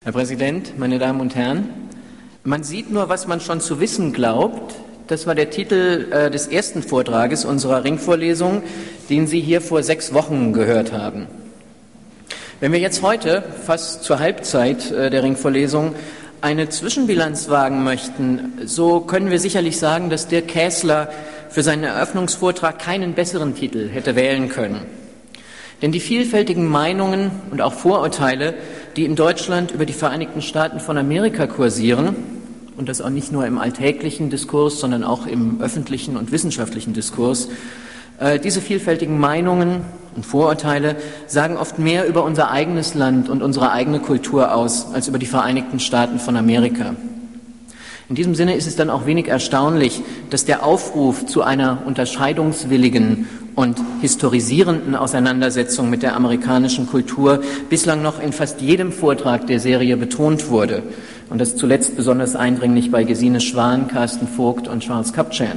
Herr Präsident, meine Damen und Herren, man sieht nur, was man schon zu wissen glaubt. Das war der Titel des ersten Vortrages unserer Ringvorlesung, den Sie hier vor 6 Wochen gehört haben. Wenn wir jetzt heute, fast zur Halbzeit der Ringvorlesung, eine Zwischenbilanz wagen möchten, so können wir sicherlich sagen, dass Dirk Käßler für seinen Eröffnungsvortrag keinen besseren Titel hätte wählen können. Denn die vielfältigen Meinungen und auch Vorurteile, die in Deutschland über die Vereinigten Staaten von Amerika kursieren, und das auch nicht nur im alltäglichen Diskurs, sondern auch im öffentlichen und wissenschaftlichen Diskurs, diese vielfältigen Meinungen und Vorurteile sagen oft mehr über unser eigenes Land und unsere eigene Kultur aus, als über die Vereinigten Staaten von Amerika. In diesem Sinne ist es dann auch wenig erstaunlich, dass der Aufruf zu einer unterscheidungswilligen und historisierenden Auseinandersetzung mit der amerikanischen Kultur bislang noch in fast jedem Vortrag der Serie betont wurde. Und das zuletzt besonders eindringlich bei Gesine Schwan, Carsten Vogt und Charles Kupchan.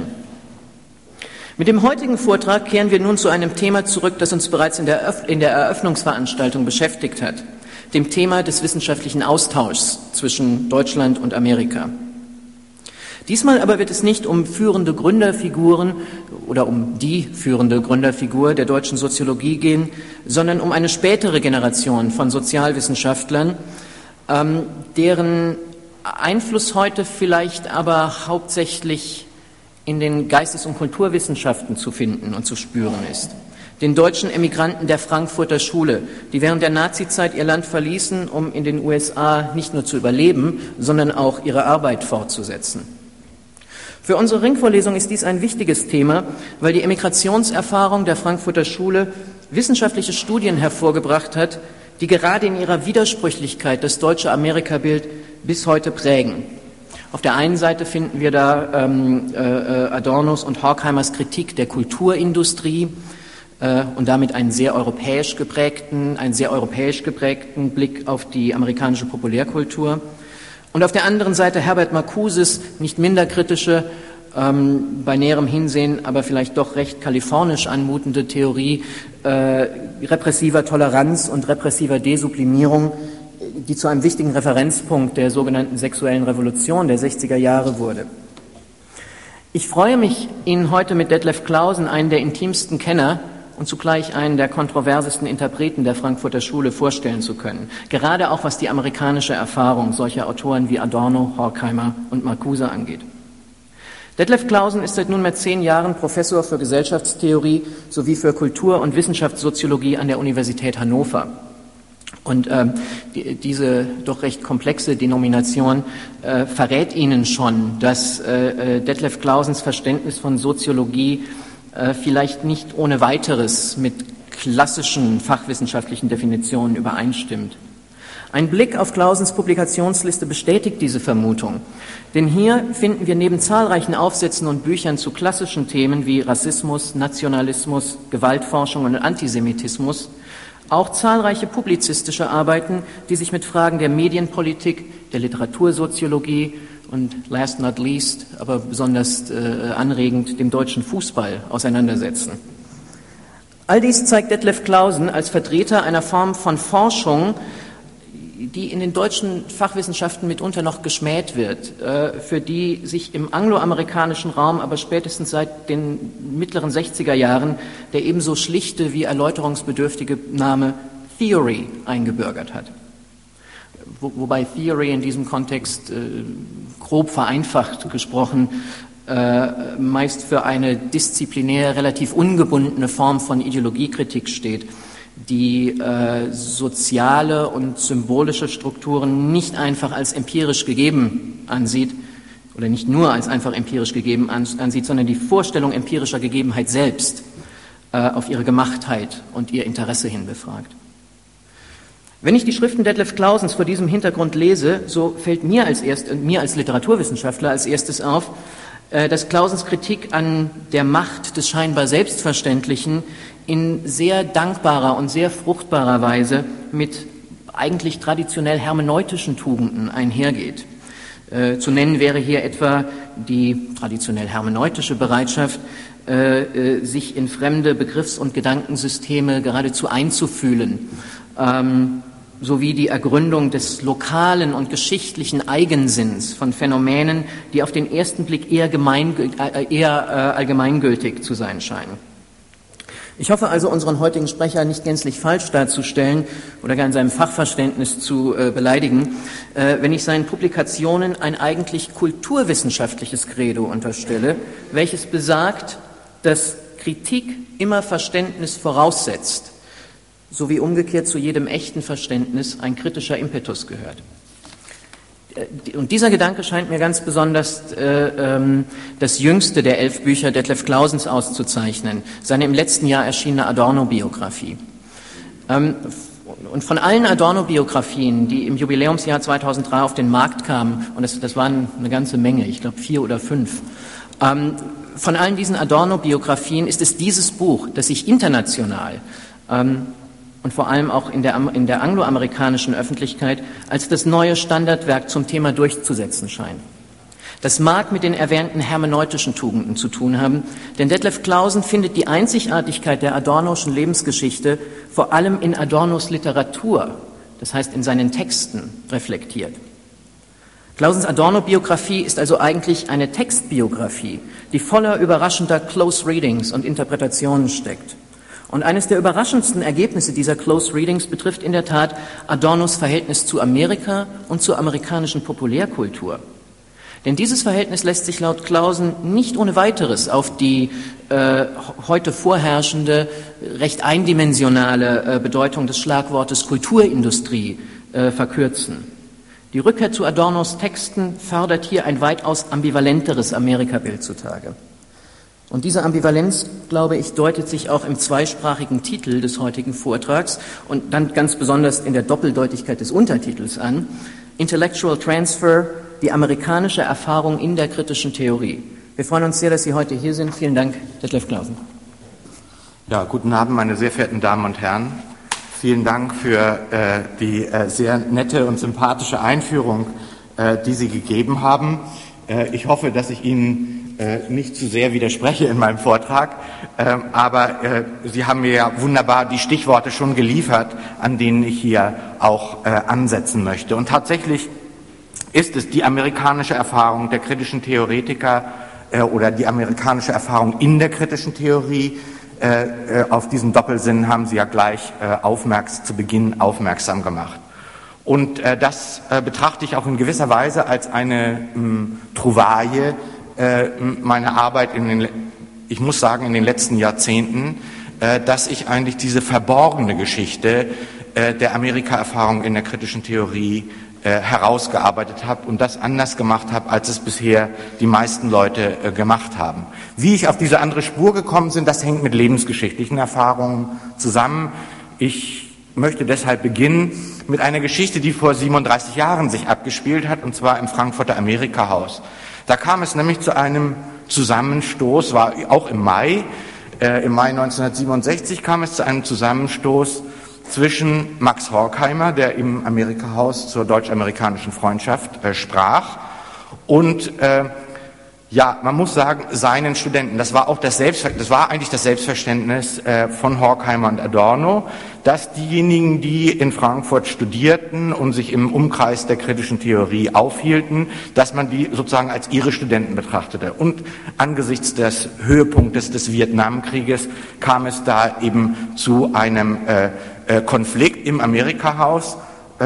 Mit dem heutigen Vortrag kehren wir nun zu einem Thema zurück, das uns bereits in der Eröffnungsveranstaltung beschäftigt hat, dem Thema des wissenschaftlichen Austauschs zwischen Deutschland und Amerika. Diesmal aber wird es nicht um führende Gründerfiguren oder um die führende Gründerfigur der deutschen Soziologie gehen, sondern um eine spätere Generation von Sozialwissenschaftlern, deren Einfluss heute vielleicht aber hauptsächlich in den Geistes- und Kulturwissenschaften zu finden und zu spüren ist. Den deutschen Emigranten der Frankfurter Schule, die während der Nazizeit ihr Land verließen, um in den USA nicht nur zu überleben, sondern auch ihre Arbeit fortzusetzen. Für unsere Ringvorlesung ist dies ein wichtiges Thema, weil die Emigrationserfahrung der Frankfurter Schule wissenschaftliche Studien hervorgebracht hat, die gerade in ihrer Widersprüchlichkeit das deutsche Amerikabild bis heute prägen. Auf der einen Seite finden wir da Adornos und Horkheimers Kritik der Kulturindustrie und damit einen sehr europäisch geprägten Blick auf die amerikanische Populärkultur. Und auf der anderen Seite Herbert Marcuses nicht minder kritische, bei näherem Hinsehen aber vielleicht doch recht kalifornisch anmutende Theorie repressiver Toleranz und repressiver Desublimierung, die zu einem wichtigen Referenzpunkt der sogenannten sexuellen Revolution der 60er Jahre wurde. Ich freue mich, Ihnen heute mit Detlef Clausen, einen der intimsten Kenner und zugleich einen der kontroversesten Interpreten der Frankfurter Schule, vorstellen zu können. Gerade auch was die amerikanische Erfahrung solcher Autoren wie Adorno, Horkheimer und Marcuse angeht. Detlef Clausen ist seit nunmehr 10 Jahren Professor für Gesellschaftstheorie sowie für Kultur- und Wissenschaftssoziologie an der Universität Hannover. Und diese doch recht komplexe Denomination verrät Ihnen schon, dass Detlef Clausens Verständnis von Soziologie vielleicht nicht ohne weiteres mit klassischen fachwissenschaftlichen Definitionen übereinstimmt. Ein Blick auf Clausens Publikationsliste bestätigt diese Vermutung, denn hier finden wir neben zahlreichen Aufsätzen und Büchern zu klassischen Themen wie Rassismus, Nationalismus, Gewaltforschung und Antisemitismus auch zahlreiche publizistische Arbeiten, die sich mit Fragen der Medienpolitik, der Literatursoziologie und last not least, aber besonders anregend, dem deutschen Fußball auseinandersetzen. All dies zeigt Detlef Clausen als Vertreter einer Form von Forschung, die in den deutschen Fachwissenschaften mitunter noch geschmäht wird, für die sich im angloamerikanischen Raum aber spätestens seit den mittleren 60er Jahren der ebenso schlichte wie erläuterungsbedürftige Name Theory eingebürgert hat. Wobei Theory in diesem Kontext grob vereinfacht gesprochen meist für eine disziplinär relativ ungebundene Form von Ideologiekritik steht, die soziale und symbolische Strukturen nicht einfach als empirisch gegeben ansieht oder nicht nur als einfach empirisch gegeben ansieht, sondern die Vorstellung empirischer Gegebenheit selbst auf ihre Gemachtheit und ihr Interesse hin befragt. Wenn ich die Schriften Detlef Clausens vor diesem Hintergrund lese, so fällt mir als Literaturwissenschaftler als erstes auf, dass Clausens Kritik an der Macht des scheinbar Selbstverständlichen in sehr dankbarer und sehr fruchtbarer Weise mit eigentlich traditionell hermeneutischen Tugenden einhergeht. Zu nennen wäre hier etwa die traditionell hermeneutische Bereitschaft, sich in fremde Begriffs- und Gedankensysteme geradezu einzufühlen, sowie die Ergründung des lokalen und geschichtlichen Eigensinns von Phänomenen, die auf den ersten Blick eher allgemeingültig zu sein scheinen. Ich hoffe also, unseren heutigen Sprecher nicht gänzlich falsch darzustellen oder gar in seinem Fachverständnis zu beleidigen, wenn ich seinen Publikationen ein eigentlich kulturwissenschaftliches Credo unterstelle, welches besagt, dass Kritik immer Verständnis voraussetzt, sowie umgekehrt zu jedem echten Verständnis ein kritischer Impetus gehört. Und dieser Gedanke scheint mir ganz besonders das jüngste der 11 Bücher Detlev Clausens auszuzeichnen, seine im letzten Jahr erschienene Adorno-Biografie. Und von allen Adorno-Biografien, die im Jubiläumsjahr 2003 auf den Markt kamen, und das waren eine ganze Menge, ich glaube 4 oder 5, von allen diesen Adorno-Biografien ist es dieses Buch, das sich international und vor allem auch in der angloamerikanischen Öffentlichkeit als das neue Standardwerk zum Thema durchzusetzen scheint. Das mag mit den erwähnten hermeneutischen Tugenden zu tun haben, denn Detlev Clausen findet die Einzigartigkeit der Adornoschen Lebensgeschichte vor allem in Adornos Literatur, das heißt in seinen Texten, reflektiert. Clausens Adorno-Biografie ist also eigentlich eine Textbiografie, die voller überraschender Close Readings und Interpretationen steckt. Und eines der überraschendsten Ergebnisse dieser Close Readings betrifft in der Tat Adornos Verhältnis zu Amerika und zur amerikanischen Populärkultur. Denn dieses Verhältnis lässt sich laut Clausen nicht ohne weiteres auf die heute vorherrschende, recht eindimensionale Bedeutung des Schlagwortes Kulturindustrie verkürzen. Die Rückkehr zu Adornos Texten fördert hier ein weitaus ambivalenteres Amerikabild zutage. Und diese Ambivalenz, glaube ich, deutet sich auch im zweisprachigen Titel des heutigen Vortrags und dann ganz besonders in der Doppeldeutigkeit des Untertitels an: Intellectual Transfer, die amerikanische Erfahrung in der kritischen Theorie. Wir freuen uns sehr, dass Sie heute hier sind. Vielen Dank, Detlev Clausen. Ja, guten Abend, meine sehr verehrten Damen und Herren. Vielen Dank für die sehr nette und sympathische Einführung, die Sie gegeben haben. Ich hoffe, dass ich Ihnen nicht zu sehr widerspreche in meinem Vortrag, aber Sie haben mir ja wunderbar die Stichworte schon geliefert, an denen ich hier auch ansetzen möchte. Und tatsächlich ist es die amerikanische Erfahrung der kritischen Theoretiker oder die amerikanische Erfahrung in der kritischen Theorie. Auf diesen Doppelsinn haben Sie ja gleich zu Beginn aufmerksam gemacht. Und das betrachte ich auch in gewisser Weise als eine Trouvaille meiner Arbeit ich muss sagen, in den letzten Jahrzehnten, dass ich eigentlich diese verborgene Geschichte der Amerika-Erfahrung in der kritischen Theorie herausgearbeitet habe und das anders gemacht habe, als es bisher die meisten Leute gemacht haben. Wie ich auf diese andere Spur gekommen bin, das hängt mit lebensgeschichtlichen Erfahrungen zusammen. Ich möchte deshalb beginnen mit einer Geschichte, die vor 37 Jahren sich abgespielt hat, und zwar im Frankfurter Amerika-Haus. Da kam es nämlich zu einem Zusammenstoß, war auch im Mai 1967 kam es zu einem Zusammenstoß zwischen Max Horkheimer, der im Amerika-Haus zur deutsch-amerikanischen Freundschaft sprach, und man muss sagen, seinen Studenten. Das war eigentlich das Selbstverständnis von Horkheimer und Adorno, dass diejenigen, die in Frankfurt studierten und sich im Umkreis der kritischen Theorie aufhielten, dass man die sozusagen als ihre Studenten betrachtete. Und angesichts des Höhepunktes des Vietnamkrieges kam es da eben zu einem Konflikt im Amerika-Haus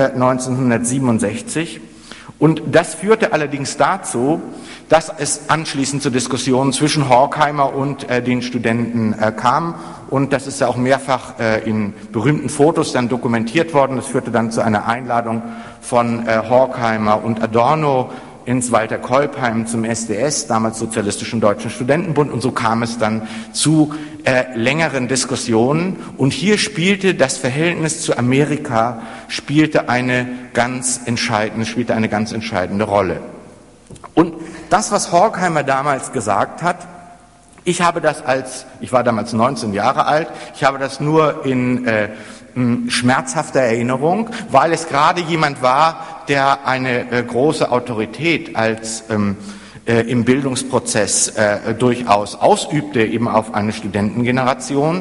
1967. Und das führte allerdings dazu, dass es anschließend zu Diskussionen zwischen Horkheimer und den Studenten kam. Und das ist ja auch mehrfach in berühmten Fotos dann dokumentiert worden. Das führte dann zu einer Einladung von Horkheimer und Adorno ins Walter-Kolbheim zum SDS, damals Sozialistischen Deutschen Studentenbund. Und so kam es dann zu längeren Diskussionen. Und hier spielte das Verhältnis zu Amerika eine ganz entscheidende Rolle. Und das, was Horkheimer damals gesagt hat, ich war damals 19 Jahre alt, ich habe das nur in schmerzhafter Erinnerung, weil es gerade jemand war, der eine große Autorität im Bildungsprozess durchaus ausübte, eben auf eine Studentengeneration.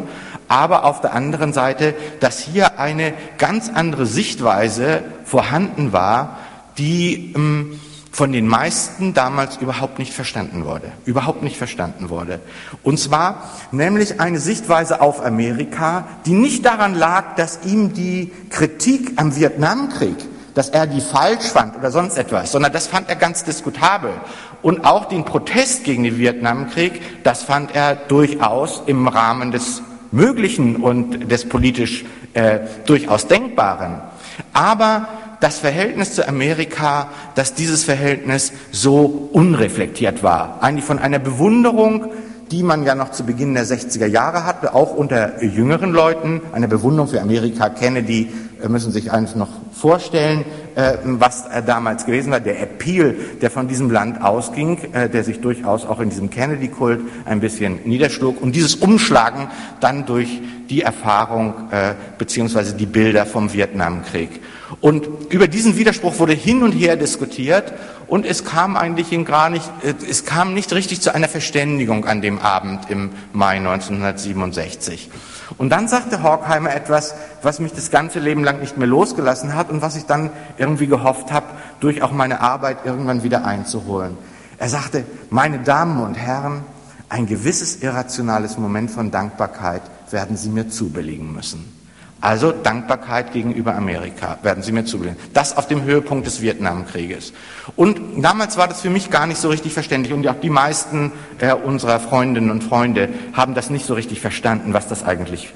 aber auf der anderen Seite, dass hier eine ganz andere Sichtweise vorhanden war, die von den meisten damals überhaupt nicht verstanden wurde. Und zwar nämlich eine Sichtweise auf Amerika, die nicht daran lag, dass ihm die Kritik am Vietnamkrieg, dass er die falsch fand oder sonst etwas, sondern das fand er ganz diskutabel. Und auch den Protest gegen den Vietnamkrieg, das fand er durchaus im Rahmen des Möglichen und des politisch durchaus Denkbaren. Aber das Verhältnis zu Amerika, dass dieses Verhältnis so unreflektiert war, eigentlich von einer Bewunderung, die man ja noch zu Beginn der 60er Jahre hatte, auch unter jüngeren Leuten, eine Bewunderung für Amerika. Kennedy müssen sich eigentlich noch vorstellen, was damals gewesen war, der Appeal, der von diesem Land ausging, der sich durchaus auch in diesem Kennedy-Kult ein bisschen niederschlug, und dieses Umschlagen dann durch die Erfahrung beziehungsweise die Bilder vom Vietnamkrieg. Und über diesen Widerspruch wurde hin und her diskutiert, und es kam eigentlich nicht richtig zu einer Verständigung an dem Abend im Mai 1967. Und dann sagte Horkheimer etwas, was mich das ganze Leben lang nicht mehr losgelassen hat und was ich dann irgendwie gehofft habe, durch auch meine Arbeit irgendwann wieder einzuholen. Er sagte: Meine Damen und Herren, ein gewisses irrationales Moment von Dankbarkeit werden Sie mir zubilligen müssen. Also Dankbarkeit gegenüber Amerika werden Sie mir zubilligen. Das auf dem Höhepunkt des Vietnamkrieges. Und damals war das für mich gar nicht so richtig verständlich, und auch die meisten unserer Freundinnen und Freunde haben das nicht so richtig verstanden, was das eigentlich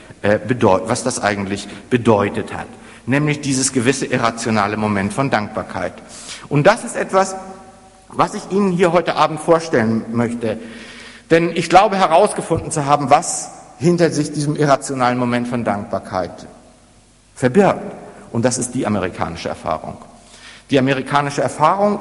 bedeutet hat. Nämlich dieses gewisse irrationale Moment von Dankbarkeit. Und das ist etwas, was ich Ihnen hier heute Abend vorstellen möchte. Denn ich glaube herausgefunden zu haben, was hinter sich diesem irrationalen Moment von Dankbarkeit verbirgt. Und das ist die amerikanische Erfahrung. Die amerikanische Erfahrung,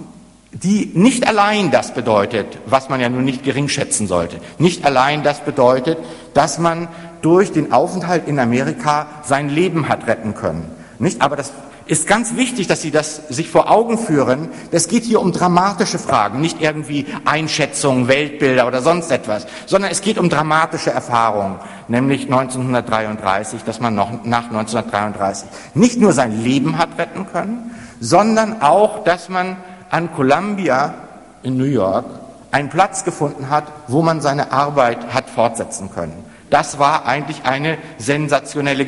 die nicht allein das bedeutet, was man ja nun nicht geringschätzen sollte, nicht allein das bedeutet, dass man durch den Aufenthalt in Amerika sein Leben hat retten können. Nicht? Aber das ist ganz wichtig, dass Sie das sich vor Augen führen. Es geht hier um dramatische Fragen, nicht irgendwie Einschätzungen, Weltbilder oder sonst etwas, sondern es geht um dramatische Erfahrungen, nämlich 1933, dass man noch nach 1933 nicht nur sein Leben hat retten können, sondern auch, dass man an Columbia in New York einen Platz gefunden hat, wo man seine Arbeit hat fortsetzen können. Das war eigentlich eine sensationelle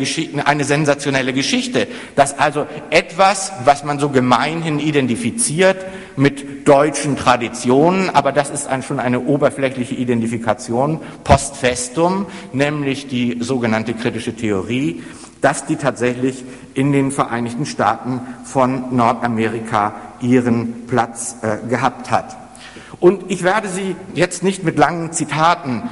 Geschichte, dass also etwas, was man so gemeinhin identifiziert mit deutschen Traditionen, aber das ist schon eine oberflächliche Identifikation, post festum, nämlich die sogenannte kritische Theorie, dass die tatsächlich in den Vereinigten Staaten von Nordamerika ihren Platz gehabt hat. Und ich werde Sie jetzt nicht mit langen Zitaten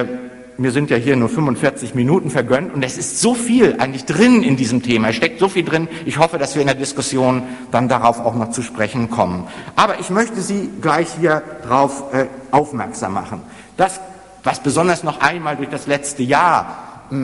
mir sind ja hier nur 45 Minuten vergönnt, und es ist so viel eigentlich drin in diesem Thema, es steckt so viel drin. Ich hoffe, dass wir in der Diskussion dann darauf auch noch zu sprechen kommen. Aber ich möchte Sie gleich hier drauf aufmerksam machen. Das, was besonders noch einmal durch das letzte Jahr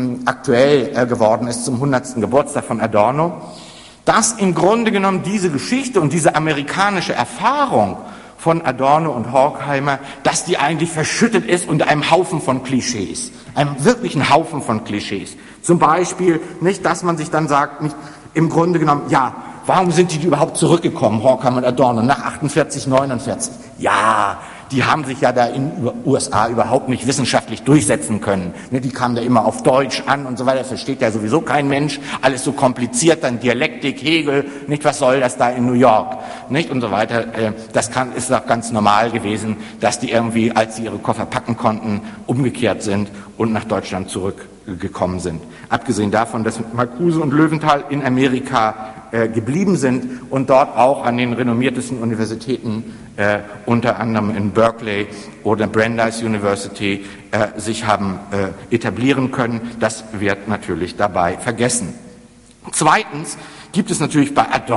aktuell geworden ist, zum 100. Geburtstag von Adorno, dass im Grunde genommen diese Geschichte und diese amerikanische Erfahrung von Adorno und Horkheimer, dass die eigentlich verschüttet ist unter einem Haufen von Klischees, einem wirklichen Haufen von Klischees. Zum Beispiel nicht, dass man sich dann sagt, nicht, im Grunde genommen, ja, warum sind die überhaupt zurückgekommen, Horkheimer und Adorno, nach 48, 49? Ja, die haben sich ja da in den USA überhaupt nicht wissenschaftlich durchsetzen können. Die kamen da immer auf Deutsch an und so weiter, das versteht ja sowieso kein Mensch, alles so kompliziert, dann Dialektik, Hegel, nicht, was soll das da in New York, nicht, und so weiter. Ist auch ganz normal gewesen, dass die irgendwie, als sie ihre Koffer packen konnten, umgekehrt sind und nach Deutschland zurückgekommen sind. Abgesehen davon, dass Marcuse und Löwenthal in Amerika geblieben sind und dort auch an den renommiertesten Universitäten, unter anderem in Berkeley oder Brandeis University, sich haben etablieren können. Das wird natürlich dabei vergessen. Zweitens gibt es natürlich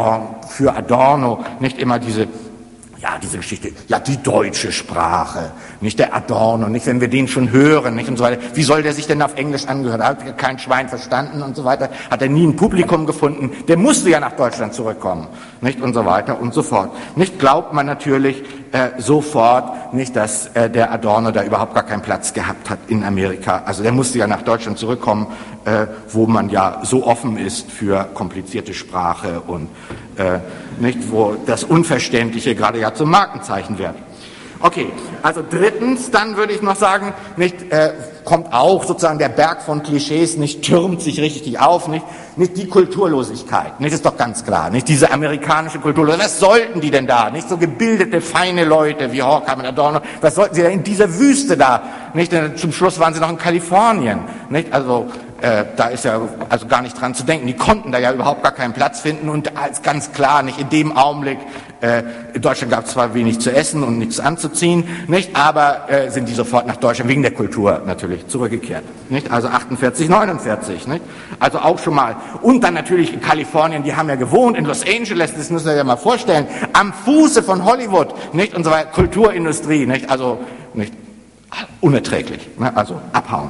für Adorno nicht immer diese Geschichte, ja, die deutsche Sprache, nicht der Adorno, nicht, wenn wir den schon hören, nicht, und so weiter. Wie soll der sich denn auf Englisch angehört? Hat er kein Schwein verstanden und so weiter? Hat er nie ein Publikum gefunden? Der musste ja nach Deutschland zurückkommen, nicht, und so weiter und so fort. Nicht, glaubt man natürlich, sofort, nicht, dass der Adorno da überhaupt gar keinen Platz gehabt hat in Amerika. Also der musste ja nach Deutschland zurückkommen, wo man ja so offen ist für komplizierte Sprache und nicht, wo das Unverständliche gerade ja zum Markenzeichen wird. Okay, also drittens, dann würde ich noch sagen, nicht, kommt auch sozusagen der Berg von Klischees, nicht, türmt sich richtig auf, nicht die Kulturlosigkeit, nicht, ist doch ganz klar, nicht diese amerikanische Kulturlosigkeit, was sollten die denn da, nicht so gebildete, feine Leute wie Horkheimer und Adorno, was sollten sie da in dieser Wüste da, nicht, denn zum Schluss waren sie noch in Kalifornien, nicht, also da ist ja also gar nicht dran zu denken. Die konnten da ja überhaupt gar keinen Platz finden und ist ganz klar, nicht in dem Augenblick, in Deutschland gab es zwar wenig zu essen und nichts anzuziehen, nicht, aber sind die sofort nach Deutschland wegen der Kultur natürlich zurückgekehrt, nicht, also 48, 49, nicht, also auch schon mal. Und dann natürlich in Kalifornien, die haben ja gewohnt in Los Angeles, das müssen wir ja mal vorstellen, am Fuße von Hollywood, nicht, und so weiter, Kulturindustrie, nicht, also nicht unerträglich, ne, also abhauen.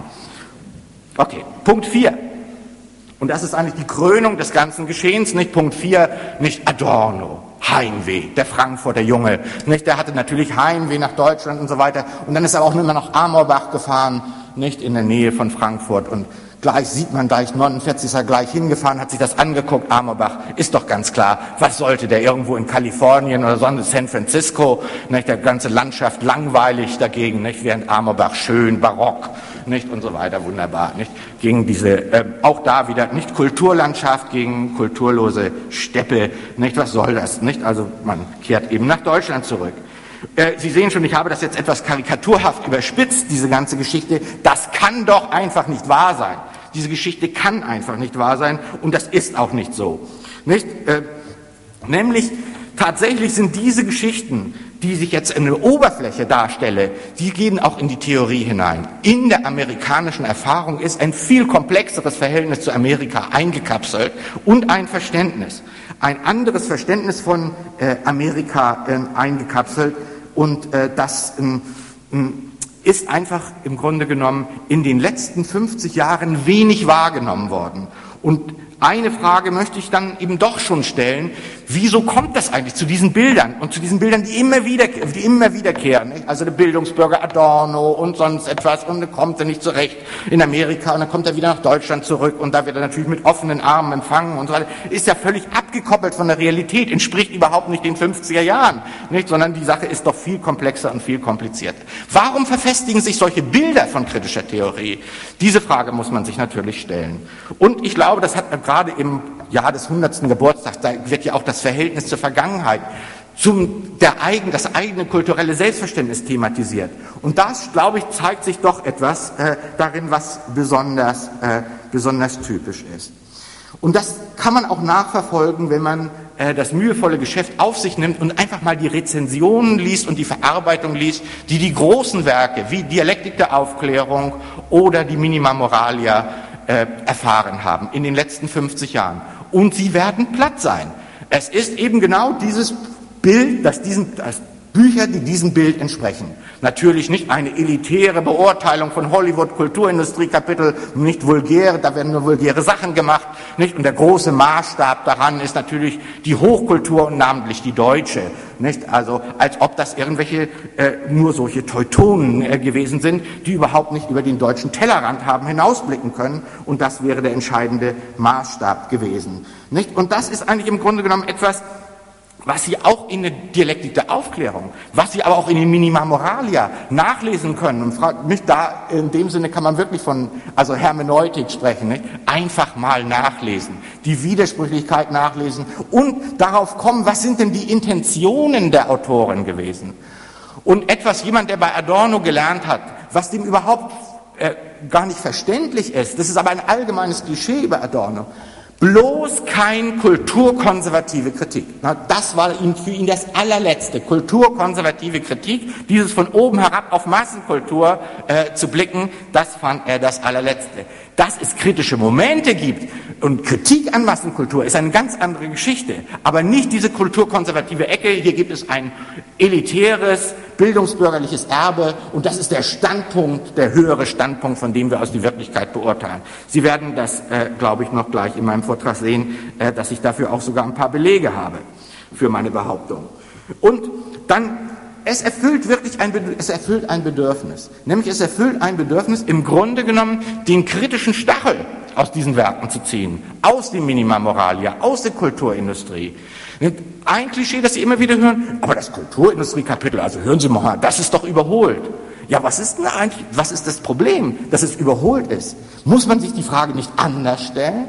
Okay, Punkt 4. Und das ist eigentlich die Krönung des ganzen Geschehens, nicht Punkt 4, nicht Adorno, Heimweh, der Frankfurter Junge, nicht, der hatte natürlich Heimweh nach Deutschland und so weiter. Und dann ist er auch immer nach Amorbach gefahren, nicht in der Nähe von Frankfurt. Und gleich sieht man, gleich 49 ist er gleich hingefahren, hat sich das angeguckt, Amorbach, ist doch ganz klar, was sollte der irgendwo in Kalifornien oder sonst San Francisco, nicht, der ganze Landschaft langweilig dagegen, nicht, während Amorbach schön, barock, nicht, und so weiter, wunderbar, nicht, gegen diese, auch da wieder, nicht, Kulturlandschaft gegen kulturlose Steppe, nicht, was soll das, nicht, also man kehrt eben nach Deutschland zurück. Sie sehen schon, ich habe das jetzt etwas karikaturhaft überspitzt, diese ganze Geschichte, das kann doch einfach nicht wahr sein. Diese Geschichte kann einfach nicht wahr sein und das ist auch nicht so. Nicht? Nämlich tatsächlich sind diese Geschichten, die sich jetzt in der Oberfläche darstelle, die gehen auch in die Theorie hinein. In der amerikanischen Erfahrung ist ein viel komplexeres Verhältnis zu Amerika eingekapselt und ein Verständnis. Ein anderes Verständnis von Amerika eingekapselt und das ist einfach im Grunde genommen in den letzten 50 Jahren wenig wahrgenommen worden. Und eine Frage möchte ich dann eben doch schon stellen, wieso kommt das eigentlich zu diesen Bildern und zu diesen Bildern, die immer wiederkehren, nicht? Also der Bildungsbürger Adorno und sonst etwas und dann kommt er nicht zurecht in Amerika und dann kommt er wieder nach Deutschland zurück und da wird er natürlich mit offenen Armen empfangen und so weiter, ist ja völlig abgekoppelt von der Realität, entspricht überhaupt nicht den 50er Jahren, nicht? Sondern die Sache ist doch viel komplexer und viel komplizierter. Warum verfestigen sich solche Bilder von kritischer Theorie? Diese Frage muss man sich natürlich stellen. Und ich glaube, das hat gerade im Jahr des 100. Geburtstags, da wird ja auch das Verhältnis zur Vergangenheit, das eigene kulturelle Selbstverständnis thematisiert. Und das, glaube ich, zeigt sich doch etwas darin, was besonders typisch ist. Und das kann man auch nachverfolgen, wenn man das mühevolle Geschäft auf sich nimmt und einfach mal die Rezensionen liest und die Verarbeitung liest, die die großen Werke wie Dialektik der Aufklärung oder die Minima Moralia erfahren haben in den letzten 50 Jahren. Und sie werden platt sein. Es ist eben genau dieses Bild, dass Bücher, die diesem Bild entsprechen. Natürlich nicht eine elitäre Beurteilung von Hollywood, Kulturindustrie-Kapitel, nicht vulgär, da werden nur vulgäre Sachen gemacht, nicht? Und der große Maßstab daran ist natürlich die Hochkultur und namentlich die deutsche, nicht? Also, als ob das irgendwelche, nur solche Teutonen gewesen sind, die überhaupt nicht über den deutschen Tellerrand haben hinausblicken können. Und das wäre der entscheidende Maßstab gewesen, nicht? Und das ist eigentlich im Grunde genommen etwas, was Sie auch in der Dialektik der Aufklärung, was Sie aber auch in den Minima Moralia nachlesen können. Und fragt mich da, in dem Sinne kann man wirklich von, also Hermeneutik sprechen, nicht? Einfach mal nachlesen, die Widersprüchlichkeit nachlesen und darauf kommen, was sind denn die Intentionen der Autoren gewesen? Und jemand, der bei Adorno gelernt hat, was dem überhaupt gar nicht verständlich ist, das ist aber ein allgemeines Klischee über Adorno, bloß kein kulturkonservative Kritik. Das war für ihn das allerletzte. Kulturkonservative Kritik, dieses von oben herab auf Massenkultur zu blicken, das fand er das allerletzte. Dass es kritische Momente gibt und Kritik an Massenkultur ist eine ganz andere Geschichte, aber nicht diese kulturkonservative Ecke. Hier gibt es ein elitäres, bildungsbürgerliches Erbe und das ist der Standpunkt, der höhere Standpunkt, von dem wir aus die Wirklichkeit beurteilen. Sie werden das, glaube ich, noch gleich in meinem Vortrag sehen, dass ich dafür auch sogar ein paar Belege habe für meine Behauptung. Und dann es erfüllt wirklich ein Bedürfnis. Nämlich es erfüllt ein Bedürfnis, im Grunde genommen den kritischen Stachel aus diesen Werken zu ziehen. Aus dem Minima Moralia, aus der Kulturindustrie. Ein Klischee, das Sie immer wieder hören, aber das Kulturindustrie-Kapitel, also hören Sie mal, das ist doch überholt. Ja, was ist denn eigentlich, was ist das Problem, dass es überholt ist? Muss man sich die Frage nicht anders stellen?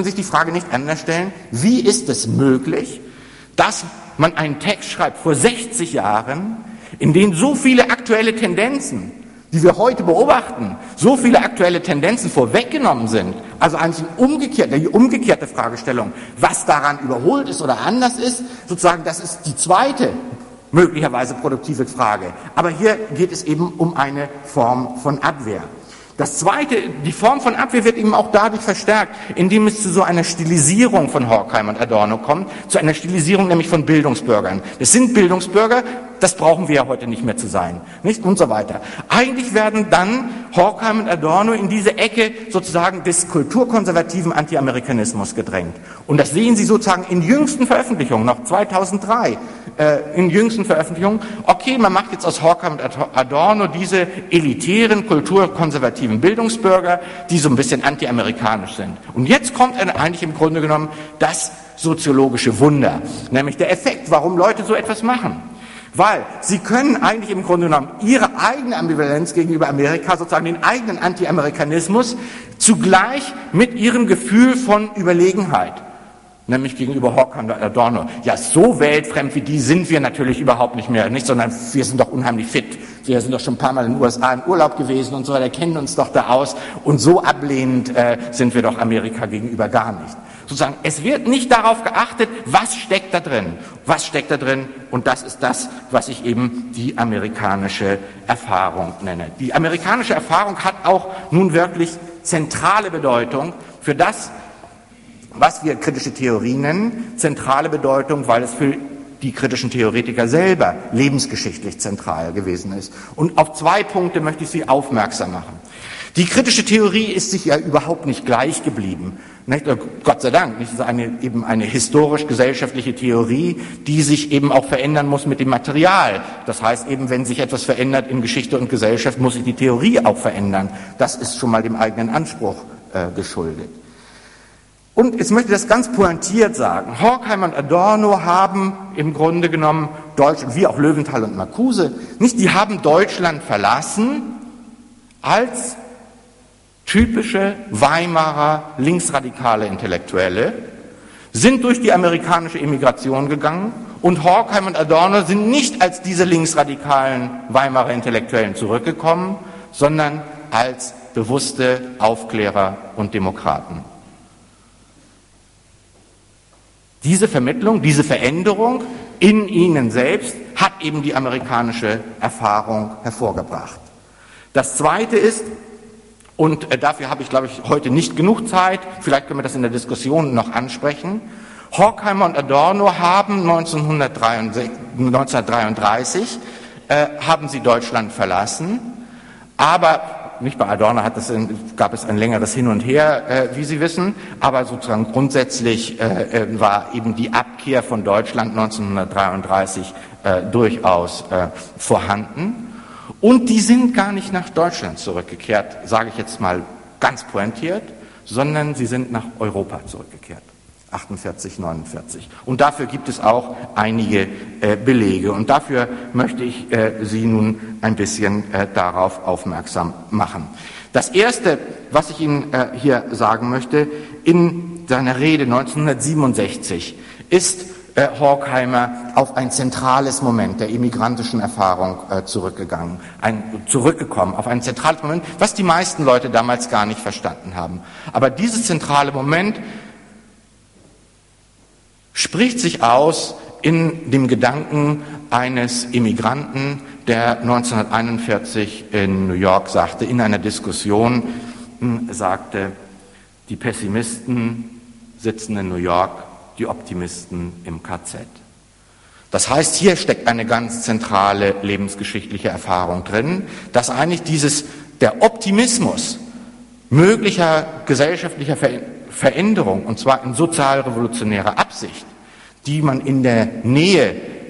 Wie ist es möglich, dass man einen Text schreibt vor 60 Jahren, in dem so viele aktuelle Tendenzen, die wir heute beobachten, so viele aktuelle Tendenzen vorweggenommen sind, also eigentlich die umgekehrte Fragestellung, was daran überholt ist oder anders ist, sozusagen, das ist die zweite möglicherweise produktive Frage. Aber hier geht es eben um eine Form von Abwehr. Das Zweite, die Form von Abwehr wird eben auch dadurch verstärkt, indem es zu so einer Stilisierung von Horkheim und Adorno kommt, zu einer Stilisierung nämlich von Bildungsbürgern. Das sind Bildungsbürger, das brauchen wir ja heute nicht mehr zu sein, nicht? Und so weiter. Eigentlich werden dann Horkheim und Adorno in diese Ecke sozusagen des kulturkonservativen Anti-Amerikanismus gedrängt. Und das sehen Sie sozusagen in jüngsten Veröffentlichungen, noch 2003, in jüngsten Veröffentlichungen. Okay, man macht jetzt aus Horkheim und Adorno diese elitären, kulturkonservativen Bildungsbürger, die so ein bisschen anti-amerikanisch sind. Und jetzt kommt eigentlich im Grunde genommen das soziologische Wunder, nämlich der Effekt, warum Leute so etwas machen. Weil sie können eigentlich im Grunde genommen ihre eigene Ambivalenz gegenüber Amerika, sozusagen den eigenen Anti-Amerikanismus, zugleich mit ihrem Gefühl von Überlegenheit, nämlich gegenüber Horkheim und Adorno. Ja, so weltfremd wie die sind wir natürlich überhaupt nicht mehr, nicht, sondern wir sind doch unheimlich fit. Wir sind doch schon ein paar Mal in den USA im Urlaub gewesen und so weiter, kennen uns doch da aus und so ablehnend sind wir doch Amerika gegenüber gar nicht. Sozusagen, es wird nicht darauf geachtet, was steckt da drin. Und das ist das, was ich eben die amerikanische Erfahrung nenne. Die amerikanische Erfahrung hat auch nun wirklich zentrale Bedeutung für das, was wir kritische Theorie nennen. Zentrale Bedeutung, weil es für die kritischen Theoretiker selber lebensgeschichtlich zentral gewesen ist. Und auf 2 Punkte möchte ich Sie aufmerksam machen. Die kritische Theorie ist sich ja überhaupt nicht gleich geblieben. Nicht? Gott sei Dank, nicht? Es ist eben eine historisch-gesellschaftliche Theorie, die sich eben auch verändern muss mit dem Material. Das heißt eben, wenn sich etwas verändert in Geschichte und Gesellschaft, muss sich die Theorie auch verändern. Das ist schon mal dem eigenen Anspruch geschuldet. Und jetzt möchte ich das ganz pointiert sagen. Horkheim und Adorno haben im Grunde genommen Deutschland, wie auch Löwenthal und Marcuse, nicht? Die haben Deutschland verlassen als typische Weimarer linksradikale Intellektuelle, sind durch die amerikanische Emigration gegangen und Horkheim und Adorno sind nicht als diese linksradikalen Weimarer Intellektuellen zurückgekommen, sondern als bewusste Aufklärer und Demokraten. Diese Vermittlung, diese Veränderung in ihnen selbst hat eben die amerikanische Erfahrung hervorgebracht. Das Zweite ist, und dafür habe ich, glaube ich, heute nicht genug Zeit, vielleicht können wir das in der Diskussion noch ansprechen. Horkheimer und Adorno haben 1933 haben sie Deutschland verlassen, aber nicht bei Adorno gab es ein längeres Hin und Her, wie Sie wissen, aber sozusagen grundsätzlich war eben die Abkehr von Deutschland 1933 durchaus vorhanden. Und die sind gar nicht nach Deutschland zurückgekehrt, sage ich jetzt mal ganz pointiert, sondern sie sind nach Europa zurückgekehrt, 48, 49. Und dafür gibt es auch einige Belege. Und dafür möchte ich Sie nun ein bisschen darauf aufmerksam machen. Das Erste, was ich Ihnen hier sagen möchte, in seiner Rede 1967 ist Horkheimer auf ein zentrales Moment der emigrantischen Erfahrung zurückgekommen, auf ein zentrales Moment, was die meisten Leute damals gar nicht verstanden haben. Aber dieses zentrale Moment spricht sich aus in dem Gedanken eines Emigranten, der 1941 in New York sagte, in einer Diskussion sagte, die Pessimisten sitzen in New York, die Optimisten im KZ. Das heißt, hier steckt eine ganz zentrale lebensgeschichtliche Erfahrung drin, dass eigentlich der Optimismus möglicher gesellschaftlicher Veränderung, und zwar in sozialrevolutionärer Absicht, die man in der Nähe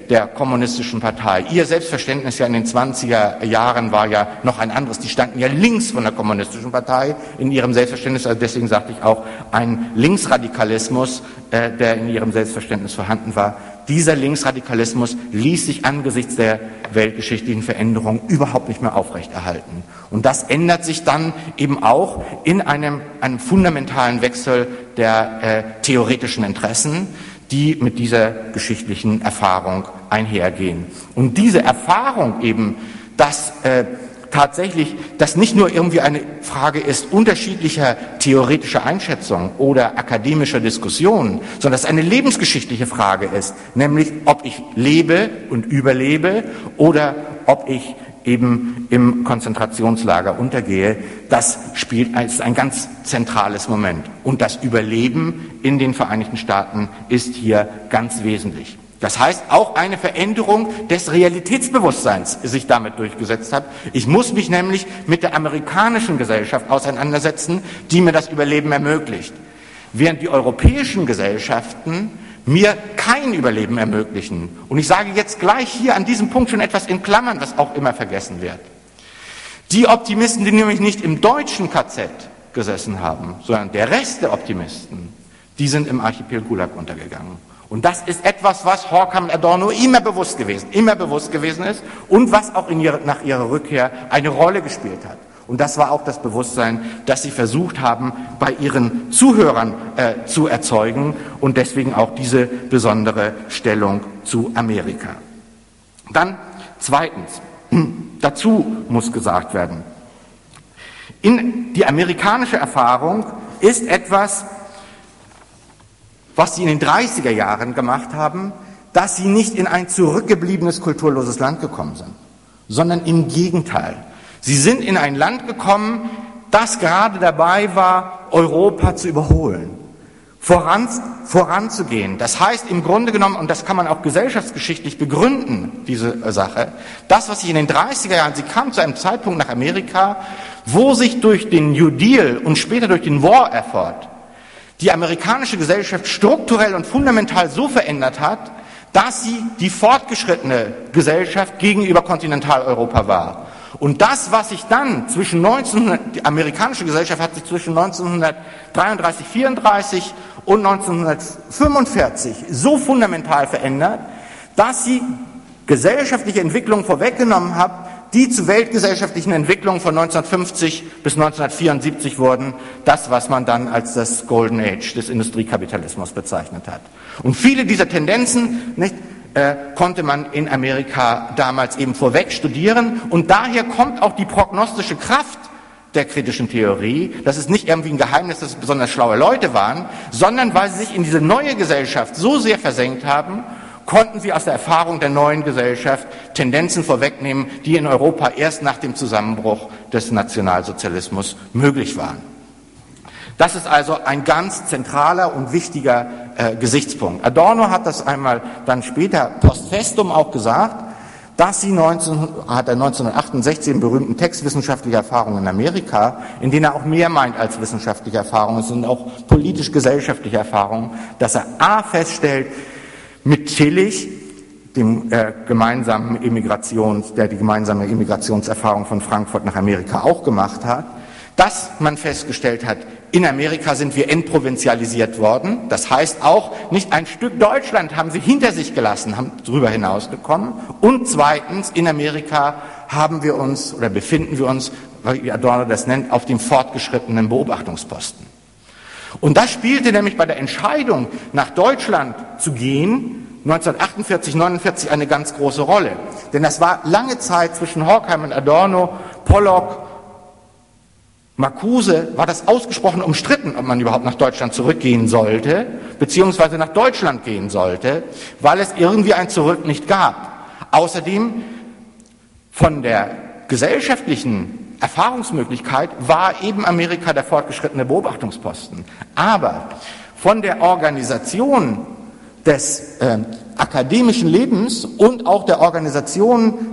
der kommunistischen Partei. Ihr Selbstverständnis ja in den 20er Jahren war ja noch ein anderes. Die standen ja links von der kommunistischen Partei in ihrem Selbstverständnis. Also deswegen sagte ich auch ein Linksradikalismus, der in ihrem Selbstverständnis vorhanden war. Dieser Linksradikalismus ließ sich angesichts der weltgeschichtlichen Veränderung überhaupt nicht mehr aufrechterhalten. Und das ändert sich dann eben auch in einem fundamentalen Wechsel der theoretischen Interessen, die mit dieser geschichtlichen Erfahrung einhergehen. Und diese Erfahrung eben, dass tatsächlich das nicht nur irgendwie eine Frage ist unterschiedlicher theoretischer Einschätzung oder akademischer Diskussion, sondern dass es eine lebensgeschichtliche Frage ist, nämlich ob ich lebe und überlebe oder ob ich eben im Konzentrationslager untergehe, das ist ein ganz zentrales Moment. Und das Überleben in den Vereinigten Staaten ist hier ganz wesentlich. Das heißt, auch eine Veränderung des Realitätsbewusstseins sich damit durchgesetzt hat. Ich muss mich nämlich mit der amerikanischen Gesellschaft auseinandersetzen, die mir das Überleben ermöglicht. Während die europäischen Gesellschaften mir kein Überleben ermöglichen. Und ich sage jetzt gleich hier an diesem Punkt schon etwas in Klammern, was auch immer vergessen wird. Die Optimisten, die nämlich nicht im deutschen KZ gesessen haben, sondern der Rest der Optimisten, die sind im Archipel Gulag untergegangen. Und das ist etwas, was Horkheimer und Adorno immer bewusst gewesen ist und was auch nach ihrer Rückkehr eine Rolle gespielt hat. Und das war auch das Bewusstsein, das sie versucht haben, bei ihren Zuhörern zu erzeugen und deswegen auch diese besondere Stellung zu Amerika. Dann zweitens, dazu muss gesagt werden, die amerikanische Erfahrung ist etwas, was sie in den 30er Jahren gemacht haben, dass sie nicht in ein zurückgebliebenes, kulturloses Land gekommen sind, sondern im Gegenteil. Sie sind in ein Land gekommen, das gerade dabei war, Europa zu überholen, voranzugehen. Das heißt im Grunde genommen, und das kann man auch gesellschaftsgeschichtlich begründen, diese Sache, das, was sich in den 30er Jahren, sie kam zu einem Zeitpunkt nach Amerika, wo sich durch den New Deal und später durch den War Effort die amerikanische Gesellschaft strukturell und fundamental so verändert hat, dass sie die fortgeschrittene Gesellschaft gegenüber Kontinentaleuropa war. Und das, was sich dann die amerikanische Gesellschaft hat sich zwischen 1933, 34 und 1945 so fundamental verändert, dass sie gesellschaftliche Entwicklungen vorweggenommen hat, die zu weltgesellschaftlichen Entwicklungen von 1950 bis 1974 wurden, das, was man dann als das Golden Age des Industriekapitalismus bezeichnet hat. Und viele dieser Tendenzen konnte man in Amerika damals eben vorweg studieren und daher kommt auch die prognostische Kraft der kritischen Theorie. Das ist nicht irgendwie ein Geheimnis, dass es besonders schlaue Leute waren, sondern weil sie sich in diese neue Gesellschaft so sehr versenkt haben, konnten sie aus der Erfahrung der neuen Gesellschaft Tendenzen vorwegnehmen, die in Europa erst nach dem Zusammenbruch des Nationalsozialismus möglich waren. Das ist also ein ganz zentraler und wichtiger Gesichtspunkt. Adorno hat das einmal dann später post festum auch gesagt, dass sie 1968 den berühmten Text Wissenschaftliche Erfahrungen in Amerika, in den er auch mehr meint als wissenschaftliche Erfahrungen, es sind auch politisch-gesellschaftliche Erfahrungen, dass er feststellt, mit Tillich, der die gemeinsame Immigrationserfahrung von Frankfurt nach Amerika auch gemacht hat, dass man festgestellt hat, in Amerika sind wir entprovinzialisiert worden. Das heißt auch, nicht ein Stück Deutschland haben sie hinter sich gelassen, haben darüber hinausgekommen. Und zweitens, in Amerika befinden wir uns, wie Adorno das nennt, auf dem fortgeschrittenen Beobachtungsposten. Und das spielte nämlich bei der Entscheidung, nach Deutschland zu gehen, 1948, 1949 eine ganz große Rolle. Denn das war lange Zeit zwischen Horkheimer und Adorno, Pollock, Marcuse, war das ausgesprochen umstritten, ob man überhaupt nach Deutschland zurückgehen sollte, beziehungsweise nach Deutschland gehen sollte, weil es irgendwie ein Zurück nicht gab. Außerdem von der gesellschaftlichen Erfahrungsmöglichkeit war eben Amerika der fortgeschrittene Beobachtungsposten. Aber von der Organisation des akademischen Lebens und auch der Organisation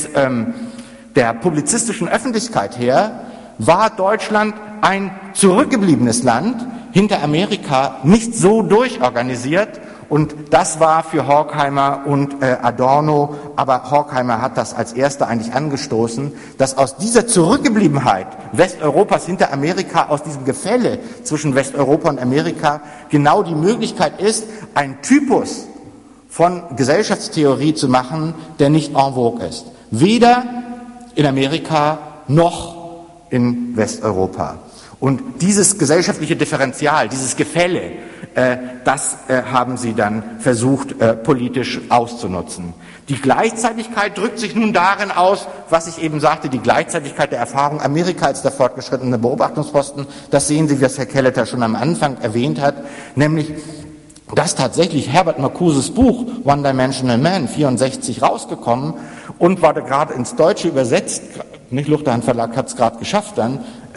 der publizistischen Öffentlichkeit her war Deutschland ein zurückgebliebenes Land, hinter Amerika nicht so durchorganisiert Und das war für Horkheimer und Adorno, aber Horkheimer hat das als erster eigentlich angestoßen, dass aus dieser Zurückgebliebenheit Westeuropas hinter Amerika, aus diesem Gefälle zwischen Westeuropa und Amerika, genau die Möglichkeit ist, einen Typus von Gesellschaftstheorie zu machen, der nicht en vogue ist. Weder in Amerika noch in Westeuropa. Und dieses gesellschaftliche Differential, dieses Gefälle, das haben sie dann versucht, politisch auszunutzen. Die Gleichzeitigkeit drückt sich nun darin aus, was ich eben sagte, die Gleichzeitigkeit der Erfahrung Amerika als der fortgeschrittene Beobachtungsposten. Das sehen Sie, was Herr Kelleter schon am Anfang erwähnt hat, nämlich dass tatsächlich Herbert Marcuses Buch One-Dimensional Man 64 rausgekommen und wurde gerade ins Deutsche übersetzt. Nicht Luchterhand Verlag hat es gerade geschafft, dann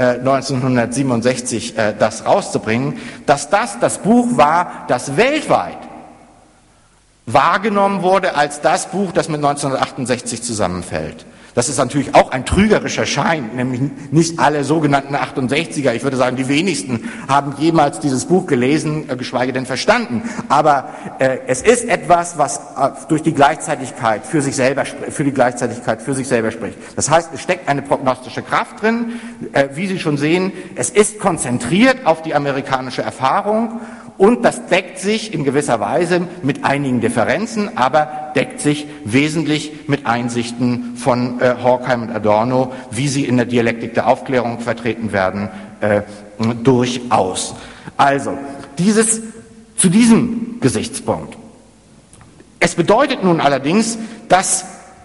1967 das rauszubringen, dass das Buch war, das weltweit wahrgenommen wurde als das Buch, das mit 1968 zusammenfällt. Das ist natürlich auch ein trügerischer Schein, nämlich nicht alle sogenannten 68er, ich würde sagen, die wenigsten haben jemals dieses Buch gelesen, geschweige denn verstanden. Aber es ist etwas, was durch die Gleichzeitigkeit für sich selber spricht. Das heißt, es steckt eine prognostische Kraft drin, wie Sie schon sehen, es ist konzentriert auf die amerikanische Erfahrung. Und das deckt sich in gewisser Weise mit einigen Differenzen, aber deckt sich wesentlich mit Einsichten von Horkheim und Adorno, wie sie in der Dialektik der Aufklärung vertreten werden, durchaus. Also, zu diesem Gesichtspunkt. Es bedeutet nun allerdings, dass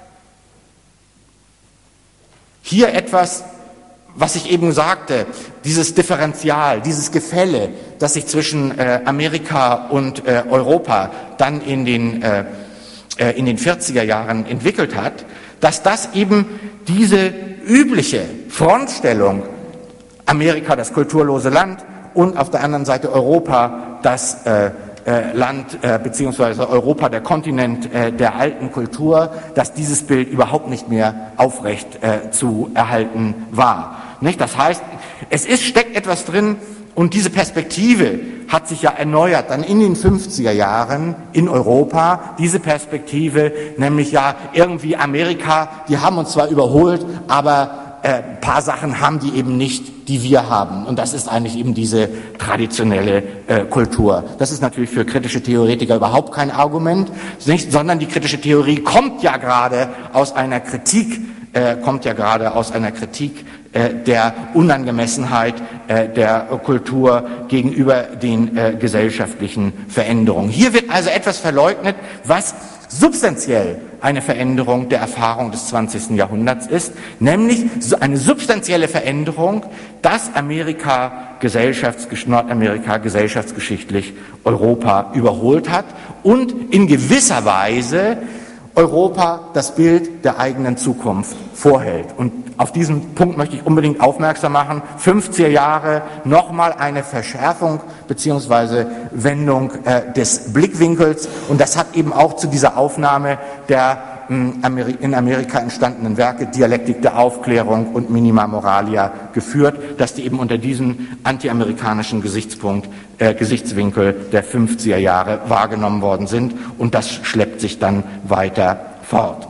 hier etwas, was ich eben sagte, dieses Differential, dieses Gefälle, das sich zwischen Amerika und Europa dann in den 40er Jahren entwickelt hat, dass das eben diese übliche Frontstellung Amerika, das kulturlose Land, und auf der anderen Seite Europa, das Land beziehungsweise Europa, der Kontinent der alten Kultur, dass dieses Bild überhaupt nicht mehr aufrecht zu erhalten war. Nicht? Das heißt, steckt etwas drin, und diese Perspektive hat sich ja erneuert dann in den 50er Jahren in Europa, diese Perspektive, nämlich ja irgendwie Amerika, die haben uns zwar überholt, aber ein paar Sachen haben die eben nicht, die wir haben. Und das ist eigentlich eben diese traditionelle Kultur. Das ist natürlich für kritische Theoretiker überhaupt kein Argument, nicht, sondern die kritische Theorie kommt ja gerade aus einer Kritik der Unangemessenheit der Kultur gegenüber den gesellschaftlichen Veränderungen. Hier wird also etwas verleugnet, was substanziell eine Veränderung der Erfahrung des 20. Jahrhunderts ist, nämlich eine substanzielle Veränderung, dass Nordamerika gesellschaftsgeschichtlich Europa überholt hat und in gewisser Weise Europa das Bild der eigenen Zukunft vorhält. Und auf diesen Punkt möchte ich unbedingt aufmerksam machen. 50er Jahre, nochmal eine Verschärfung bzw. Wendung des Blickwinkels. Und das hat eben auch zu dieser Aufnahme der in Amerika entstandenen Werke Dialektik der Aufklärung und Minima Moralia geführt, dass die eben unter diesem antiamerikanischen Gesichtswinkel der 50er Jahre wahrgenommen worden sind, und das schleppt sich dann weiter fort.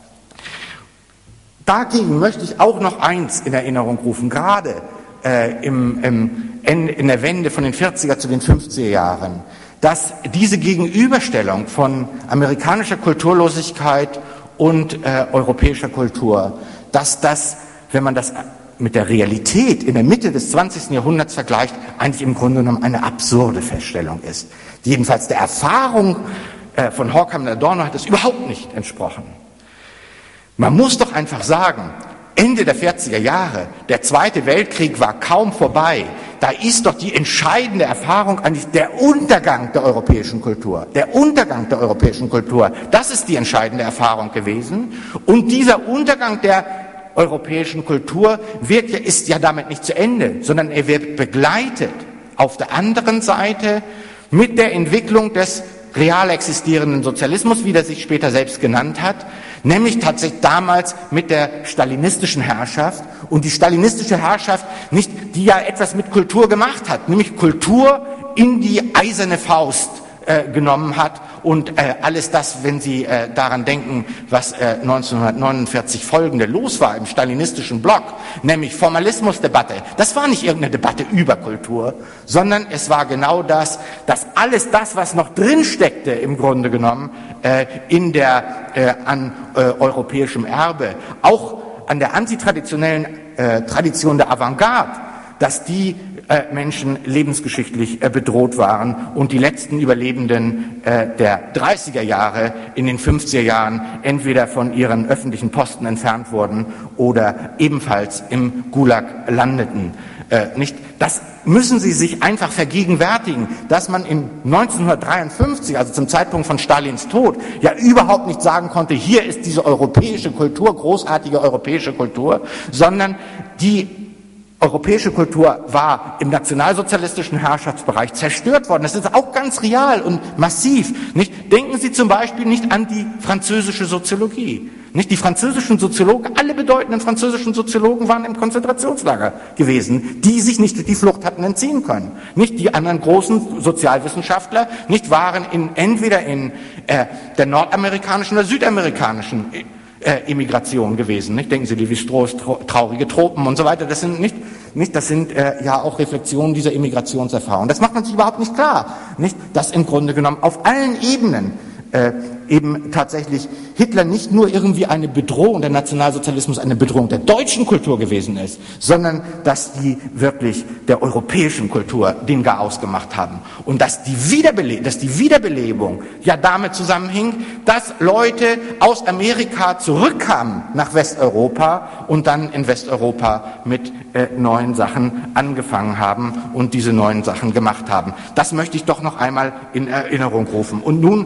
Dagegen möchte ich auch noch eins in Erinnerung rufen, gerade in der Wende von den 40er zu den 50er Jahren, dass diese Gegenüberstellung von amerikanischer Kulturlosigkeit und europäischer Kultur, dass das, wenn man das mit der Realität in der Mitte des 20. Jahrhunderts vergleicht, eigentlich im Grunde genommen eine absurde Feststellung ist. Jedenfalls der Erfahrung von Horkheimer und Adorno hat es überhaupt nicht entsprochen. Man muss doch einfach sagen, Ende der 40er Jahre, der Zweite Weltkrieg war kaum vorbei. Da ist doch die entscheidende Erfahrung eigentlich der Untergang der europäischen Kultur. Der Untergang der europäischen Kultur, das ist die entscheidende Erfahrung gewesen. Und dieser Untergang der europäischen Kultur ist ja damit nicht zu Ende, sondern er wird begleitet auf der anderen Seite mit der Entwicklung des real existierenden Sozialismus, wie der sich später selbst genannt hat, nämlich tatsächlich damals mit der stalinistischen Herrschaft, und die stalinistische Herrschaft, die ja etwas mit Kultur gemacht hat, nämlich Kultur in die eiserne Faust genommen hat und alles das, wenn Sie daran denken, was 1949 folgende los war im stalinistischen Block, nämlich Formalismusdebatte, das war nicht irgendeine Debatte über Kultur, sondern es war genau das, dass alles das, was noch drin steckte im Grunde genommen in der an europäischem Erbe, auch an der antitraditionellen Tradition der Avantgarde, dass die Menschen lebensgeschichtlich bedroht waren und die letzten Überlebenden der 30er Jahre in den 50er Jahren entweder von ihren öffentlichen Posten entfernt wurden oder ebenfalls im Gulag landeten. Nicht? Das müssen Sie sich einfach vergegenwärtigen, dass man in 1953, also zum Zeitpunkt von Stalins Tod, ja überhaupt nicht sagen konnte, hier ist diese europäische Kultur, großartige europäische Kultur, sondern die europäische Kultur war im nationalsozialistischen Herrschaftsbereich zerstört worden. Das ist auch ganz real und massiv. Nicht? Denken Sie zum Beispiel nicht an die französische Soziologie. Nicht? Die französischen Soziologen, alle bedeutenden französischen Soziologen waren im Konzentrationslager gewesen, die sich nicht die Flucht hatten entziehen können. Nicht? Die anderen großen Sozialwissenschaftler nicht waren entweder in der nordamerikanischen oder südamerikanischen Immigration gewesen. Nicht? Denken Sie, Lévi-Strauss, traurige Tropen und so weiter. Das sind das sind ja auch Reflexionen dieser Immigrationserfahrung. Das macht man sich überhaupt nicht klar. Nicht? Dass im Grunde genommen auf allen Ebenen eben tatsächlich Hitler nicht nur irgendwie eine Bedrohung, der Nationalsozialismus eine Bedrohung der deutschen Kultur gewesen ist, sondern dass die wirklich der europäischen Kultur den Garaus gemacht haben. Und dass die Wiederbelebung ja damit zusammenhing, dass Leute aus Amerika zurückkamen nach Westeuropa und dann in Westeuropa mit neuen Sachen angefangen haben und diese neuen Sachen gemacht haben. Das möchte ich doch noch einmal in Erinnerung rufen. Und nun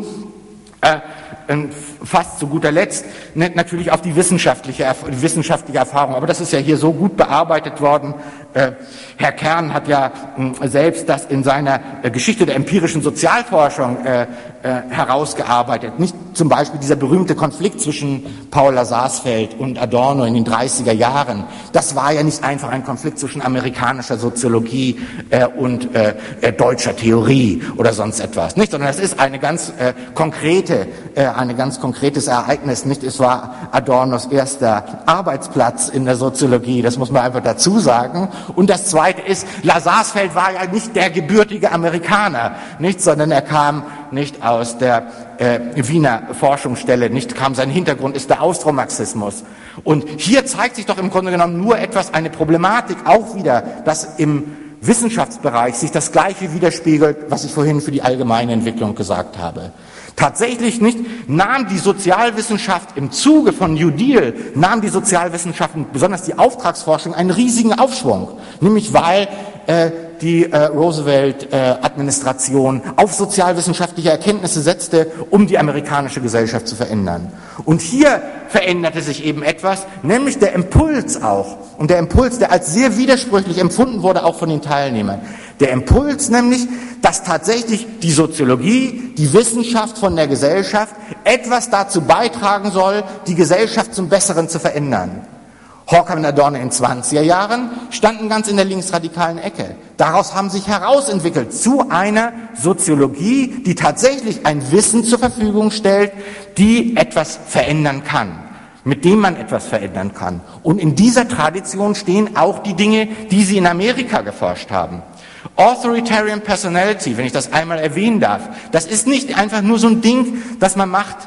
fast zu guter Letzt natürlich auf die wissenschaftliche Erfahrung. Aber das ist ja hier so gut bearbeitet worden. Herr Kern hat ja selbst das in seiner Geschichte der empirischen Sozialforschung herausgearbeitet. Nicht zum Beispiel dieser berühmte Konflikt zwischen Paula Sarsfeld und Adorno in den 30er Jahren. Das war ja nicht einfach ein Konflikt zwischen amerikanischer Soziologie und deutscher Theorie oder sonst etwas, nicht? Sondern das ist eine ganz konkretes Ereignis, nicht? Es war Adornos erster Arbeitsplatz in der Soziologie, das muss man einfach dazu sagen. Und das Zweite ist, Sarsfeld war ja nicht der gebürtige Amerikaner, nicht? Sondern er kam nicht aus der Wiener Forschungsstelle, sein Hintergrund ist der Austromarxismus. Und hier zeigt sich doch im Grunde genommen nur eine Problematik auch wieder, dass im Wissenschaftsbereich sich das Gleiche widerspiegelt, was ich vorhin für die allgemeine Entwicklung gesagt habe. Tatsächlich nahm die Sozialwissenschaft im Zuge von New Deal, nahm die Sozialwissenschaften, besonders die Auftragsforschung, einen riesigen Aufschwung. Nämlich weil die Roosevelt-Administration auf sozialwissenschaftliche Erkenntnisse setzte, um die amerikanische Gesellschaft zu verändern. Und hier veränderte sich eben etwas, nämlich der Impuls auch. Und der Impuls, der als sehr widersprüchlich empfunden wurde, auch von den Teilnehmern. Der Impuls nämlich, dass tatsächlich die Soziologie, die Wissenschaft von der Gesellschaft, etwas dazu beitragen soll, die Gesellschaft zum Besseren zu verändern. Horkheimer und Adorno in den 20er Jahren standen ganz in der linksradikalen Ecke. Daraus haben sich herausentwickelt zu einer Soziologie, die tatsächlich ein Wissen zur Verfügung stellt, die etwas verändern kann, mit dem man etwas verändern kann. Und in dieser Tradition stehen auch die Dinge, die Sie in Amerika geforscht haben. Authoritarian Personality, wenn ich das einmal erwähnen darf, das ist nicht einfach nur so ein Ding, das man macht,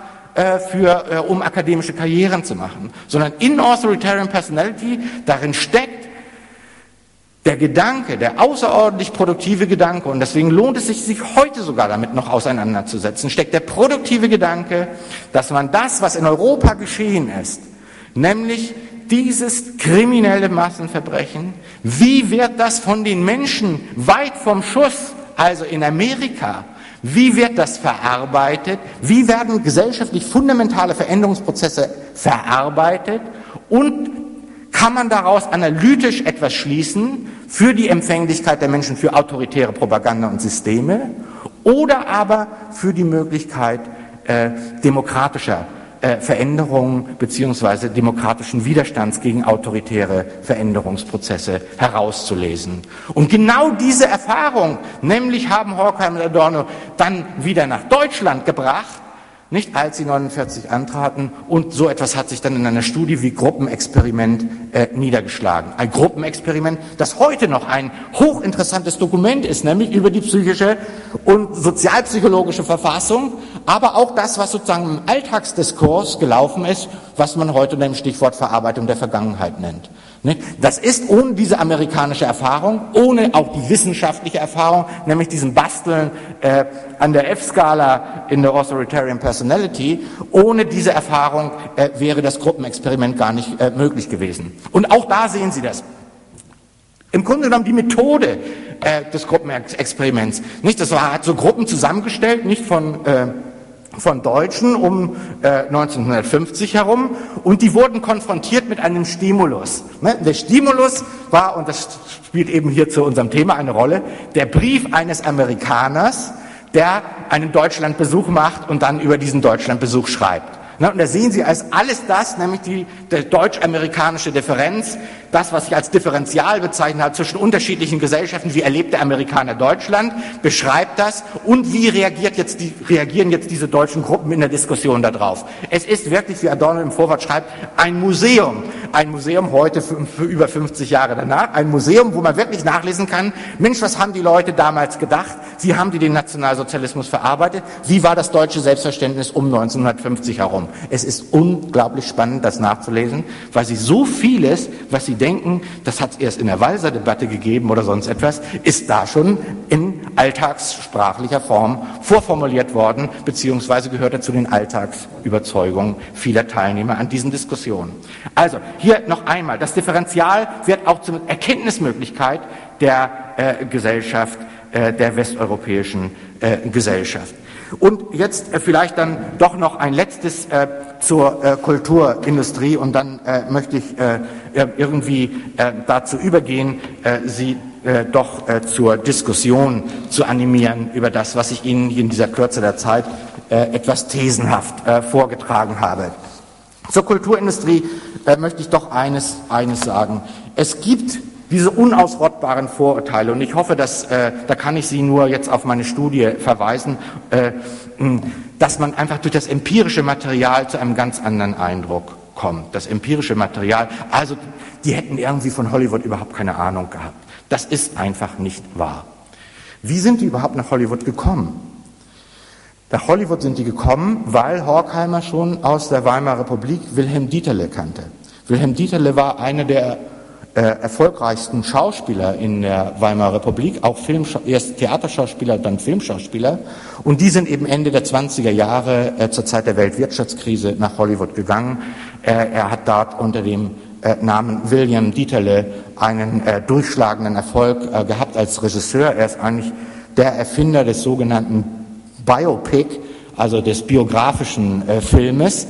um akademische Karrieren zu machen, sondern in Authoritarian Personality, darin steckt der Gedanke, der außerordentlich produktive Gedanke, und deswegen lohnt es sich heute sogar damit noch auseinanderzusetzen, steckt der produktive Gedanke, dass man das, was in Europa geschehen ist, nämlich dieses kriminelle Massenverbrechen, wie wird das von den Menschen weit vom Schuss, also in Amerika, wie wird das verarbeitet? Wie werden gesellschaftlich fundamentale Veränderungsprozesse verarbeitet? Und kann man daraus analytisch etwas schließen für die Empfänglichkeit der Menschen für autoritäre Propaganda und Systeme oder aber für die Möglichkeit demokratischer Veränderungen bzw. demokratischen Widerstands gegen autoritäre Veränderungsprozesse herauszulesen. Und genau diese Erfahrung, nämlich haben Horkheimer und Adorno dann wieder nach Deutschland gebracht, nicht als sie 1949 antraten, und so etwas hat sich dann in einer Studie wie Gruppenexperiment niedergeschlagen. Ein Gruppenexperiment, das heute noch ein hochinteressantes Dokument ist, nämlich über die psychische und sozialpsychologische Verfassung, aber auch das, was sozusagen im Alltagsdiskurs gelaufen ist, was man heute unter dem Stichwort Verarbeitung der Vergangenheit nennt. Das ist ohne diese amerikanische Erfahrung, ohne auch die wissenschaftliche Erfahrung, nämlich diesen Basteln an der F-Skala in der Authoritarian Personality, ohne diese Erfahrung wäre das Gruppenexperiment gar nicht möglich gewesen. Und auch da sehen Sie das. Im Grunde genommen die Methode des Gruppenexperiments. Nicht, hat so Gruppen zusammengestellt, nicht von Deutschen um 1950 herum, und die wurden konfrontiert mit einem Stimulus. Der Stimulus war, und das spielt eben hier zu unserem Thema eine Rolle, der Brief eines Amerikaners, der einen Deutschlandbesuch macht und dann über diesen Deutschlandbesuch schreibt. Und da sehen Sie als alles das, nämlich die deutsch-amerikanische Differenz, das, was sich als Differential bezeichnet hat zwischen unterschiedlichen Gesellschaften, wie erlebt der Amerikaner Deutschland, beschreibt das, und wie reagieren jetzt diese deutschen Gruppen in der Diskussion darauf. Es ist wirklich, wie Adorno im Vorwort schreibt, ein Museum heute für über 50 Jahre danach, ein Museum, wo man wirklich nachlesen kann, Mensch, was haben die Leute damals gedacht, wie haben die den Nationalsozialismus verarbeitet, wie war das deutsche Selbstverständnis um 1950 herum. Es ist unglaublich spannend, das nachzulesen, weil sie so vieles, was sie denken, das hat es erst in der Walser-Debatte gegeben oder sonst etwas, ist da schon in alltagssprachlicher Form vorformuliert worden, beziehungsweise gehört zu den Alltagsüberzeugungen vieler Teilnehmer an diesen Diskussionen. Also, hier noch einmal, das Differential wird auch zur Erkenntnismöglichkeit der Gesellschaft, der westeuropäischen Gesellschaft. Und jetzt vielleicht dann doch noch ein letztes zur Kulturindustrie, und dann möchte ich irgendwie dazu übergehen, Sie doch zur Diskussion zu animieren über das, was ich Ihnen in dieser Kürze der Zeit etwas thesenhaft vorgetragen habe. Zur Kulturindustrie möchte ich doch eines sagen. Es gibt diese unausrottbaren Vorurteile, und ich hoffe, dass, da kann ich Sie nur jetzt auf meine Studie verweisen, dass man einfach durch das empirische Material zu einem ganz anderen Eindruck kommt. Das empirische Material, also die hätten irgendwie von Hollywood überhaupt keine Ahnung gehabt. Das ist einfach nicht wahr. Wie sind die überhaupt nach Hollywood gekommen? Nach Hollywood sind die gekommen, weil Horkheimer schon aus der Weimarer Republik Wilhelm Dieterle kannte. Wilhelm Dieterle war einer der erfolgreichsten Schauspieler in der Weimarer Republik, auch erst Theaterschauspieler, dann Filmschauspieler, und die sind eben Ende der 20er Jahre zur Zeit der Weltwirtschaftskrise nach Hollywood gegangen. Er hat dort unter dem Namen William Dieterle einen durchschlagenden Erfolg gehabt als Regisseur. Er ist eigentlich der Erfinder des sogenannten Biopic, also des biografischen Filmes,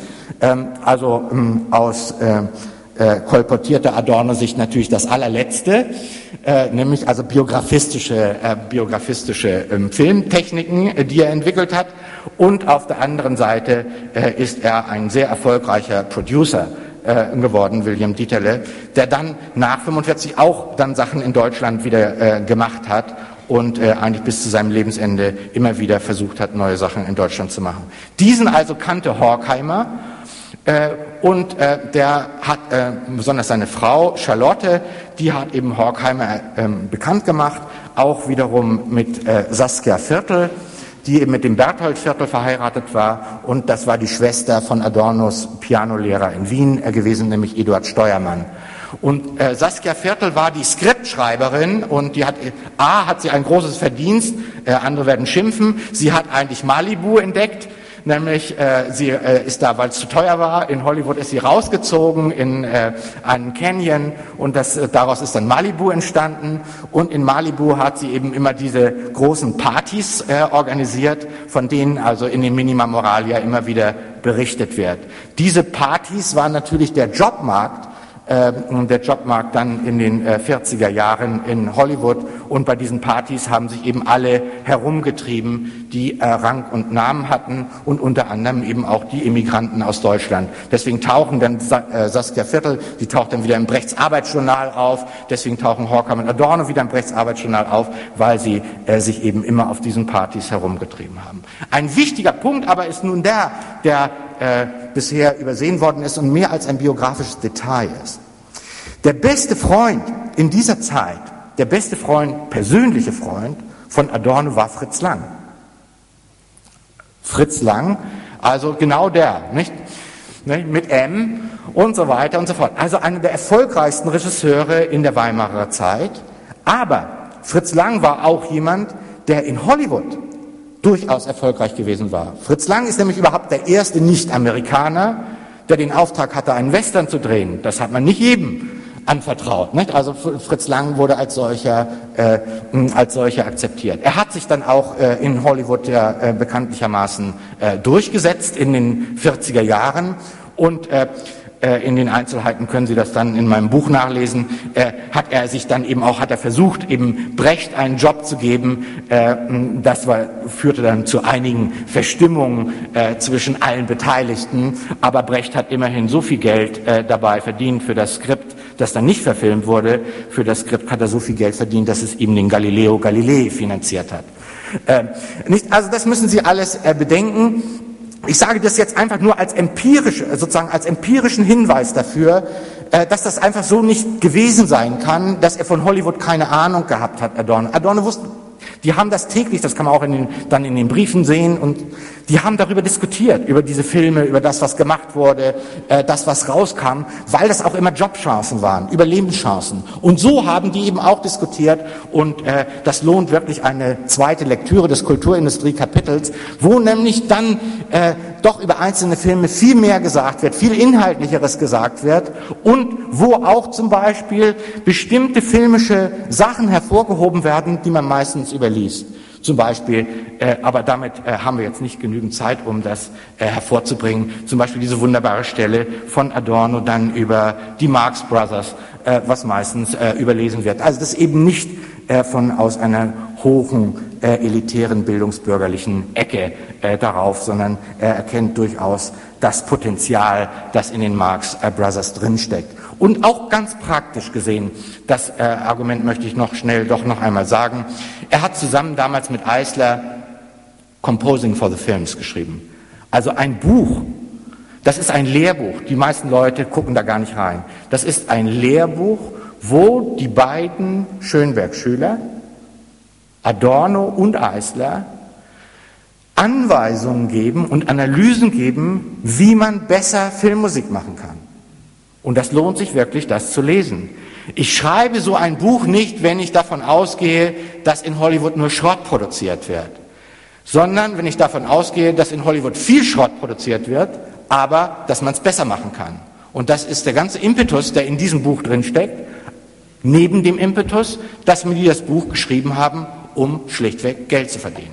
aus kolportierte Adorno sich natürlich das allerletzte, nämlich also biografistische Filmtechniken, die er entwickelt hat, und auf der anderen Seite ist er ein sehr erfolgreicher Producer geworden, William Dieterle, der dann nach 45 auch dann Sachen in Deutschland wieder gemacht hat und eigentlich bis zu seinem Lebensende immer wieder versucht hat, neue Sachen in Deutschland zu machen. Diesen also kannte Horkheimer. Und der hat, besonders seine Frau Charlotte, die hat eben Horkheimer bekannt gemacht, auch wiederum mit Saskia Viertel, die eben mit dem Berthold Viertel verheiratet war, und das war die Schwester von Adornos Pianolehrer in Wien gewesen, nämlich Eduard Steuermann. Und Saskia Viertel war die Skriptschreiberin, und die hat sie ein großes Verdienst, andere werden schimpfen, sie hat eigentlich Malibu entdeckt. Nämlich, sie ist da, weil es zu teuer war, in Hollywood ist sie rausgezogen in einen Canyon, und daraus ist dann Malibu entstanden, und in Malibu hat sie eben immer diese großen Partys organisiert, von denen also in den Minima Moralia immer wieder berichtet wird. Diese Partys waren natürlich der Jobmarkt der Jobmarkt dann in den 40er Jahren in Hollywood, und bei diesen Partys haben sich eben alle herumgetrieben, die Rang und Namen hatten, und unter anderem eben auch die Immigranten aus Deutschland. Deswegen tauchen dann Saskia Viertel, die taucht dann wieder im Brechts Arbeitsjournal auf, deswegen tauchen Horkheimer und Adorno wieder im Brechts Arbeitsjournal auf, weil sie sich eben immer auf diesen Partys herumgetrieben haben. Ein wichtiger Punkt aber ist nun der bisher übersehen worden ist und mehr als ein biografisches Detail ist. Der beste Freund in dieser Zeit, der beste Freund, persönliche Freund von Adorno war Fritz Lang. Fritz Lang, also genau der, nicht? Mit M und so weiter und so fort. Also einer der erfolgreichsten Regisseure in der Weimarer Zeit. Aber Fritz Lang war auch jemand, der in Hollywood durchaus erfolgreich gewesen war. Fritz Lang ist nämlich überhaupt der erste Nicht-Amerikaner, der den Auftrag hatte, einen Western zu drehen. Das hat man nicht jedem anvertraut. Nicht? Also Fritz Lang wurde als solcher akzeptiert. Er hat sich dann auch in Hollywood ja bekanntlichermaßen durchgesetzt in den 40er Jahren, und in den Einzelheiten können Sie das dann in meinem Buch nachlesen, hat er versucht, eben Brecht einen Job zu geben. Führte dann zu einigen Verstimmungen zwischen allen Beteiligten, aber Brecht hat immerhin so viel Geld dabei verdient für das Skript, das dann nicht verfilmt wurde. Für das Skript hat er so viel Geld verdient, dass es ihm den Galileo Galilei finanziert hat. Also das müssen Sie alles bedenken. Ich sage das jetzt einfach nur als empirischen Hinweis dafür, dass das einfach so nicht gewesen sein kann, dass er von Hollywood keine Ahnung gehabt hat, Adorno. Adorno wusste, die haben das täglich, das kann man auch dann in den Briefen sehen, und die haben darüber diskutiert, über diese Filme, über das, was gemacht wurde, das, was rauskam, weil das auch immer Jobchancen waren, Überlebenschancen. Und so haben die eben auch diskutiert, und das lohnt wirklich eine zweite Lektüre des Kulturindustrie-Kapitels, wo nämlich dann doch über einzelne Filme viel mehr gesagt wird, viel Inhaltlicheres gesagt wird, und wo auch zum Beispiel bestimmte filmische Sachen hervorgehoben werden, die man meistens überliest. Zum Beispiel, aber damit haben wir jetzt nicht genügend Zeit, um das hervorzubringen, zum Beispiel diese wunderbare Stelle von Adorno dann über die Marx Brothers, was meistens überlesen wird. Also das eben nicht aus einer hohen, elitären, bildungsbürgerlichen Ecke darauf, sondern er erkennt durchaus das Potenzial, das in den Marx Brothers drinsteckt. Und auch ganz praktisch gesehen, das Argument möchte ich noch einmal sagen, er hat zusammen damals mit Eisler Composing for the Films geschrieben. Also ein Buch, das ist ein Lehrbuch, die meisten Leute gucken da gar nicht rein. Das ist ein Lehrbuch, wo die beiden Schönberg-Schüler, Adorno und Eisler, Anweisungen geben und Analysen geben, wie man besser Filmmusik machen kann. Und das lohnt sich wirklich, das zu lesen. Ich schreibe so ein Buch nicht, wenn ich davon ausgehe, dass in Hollywood nur Schrott produziert wird, sondern wenn ich davon ausgehe, dass in Hollywood viel Schrott produziert wird, aber dass man es besser machen kann. Und das ist der ganze Impetus, der in diesem Buch drin steckt, neben dem Impetus, dass wir das Buch geschrieben haben, um schlichtweg Geld zu verdienen.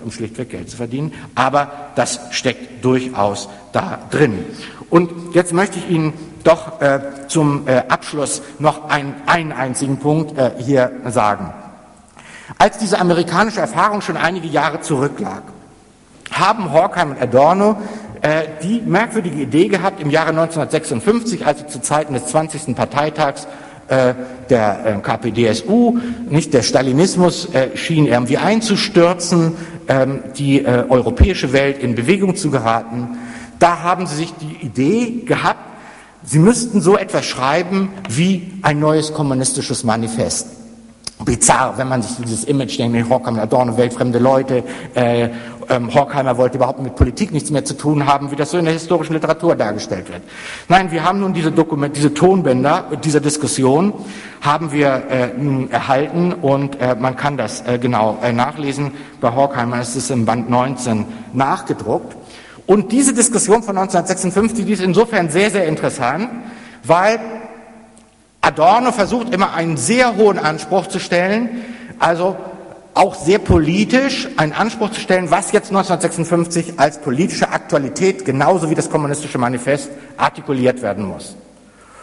Aber das steckt durchaus da drin. Und jetzt möchte ich Ihnen doch zum Abschluss noch einen einzigen Punkt hier sagen. Als diese amerikanische Erfahrung schon einige Jahre zurücklag, haben Horkheimer und Adorno die merkwürdige Idee gehabt, im Jahre 1956, also zu Zeiten des 20. Parteitags der KPDSU, nicht der Stalinismus schien irgendwie einzustürzen, die europäische Welt in Bewegung zu geraten. Da haben sie sich die Idee gehabt, sie müssten so etwas schreiben wie ein neues kommunistisches Manifest. Bizarr, wenn man sich dieses Image denkt, Horkheimer, Adorno, weltfremde Leute, Horkheimer wollte überhaupt mit Politik nichts mehr zu tun haben, wie das so in der historischen Literatur dargestellt wird. Nein, wir haben nun diese Tonbänder dieser Diskussion haben wir nun erhalten, und man kann das genau nachlesen. Bei Horkheimer ist es im Band 19 nachgedruckt. Und diese Diskussion von 1956, die ist insofern sehr, sehr interessant, weil Adorno versucht immer einen sehr hohen Anspruch zu stellen, also auch sehr politisch einen Anspruch zu stellen, was jetzt 1956 als politische Aktualität, genauso wie das kommunistische Manifest, artikuliert werden muss.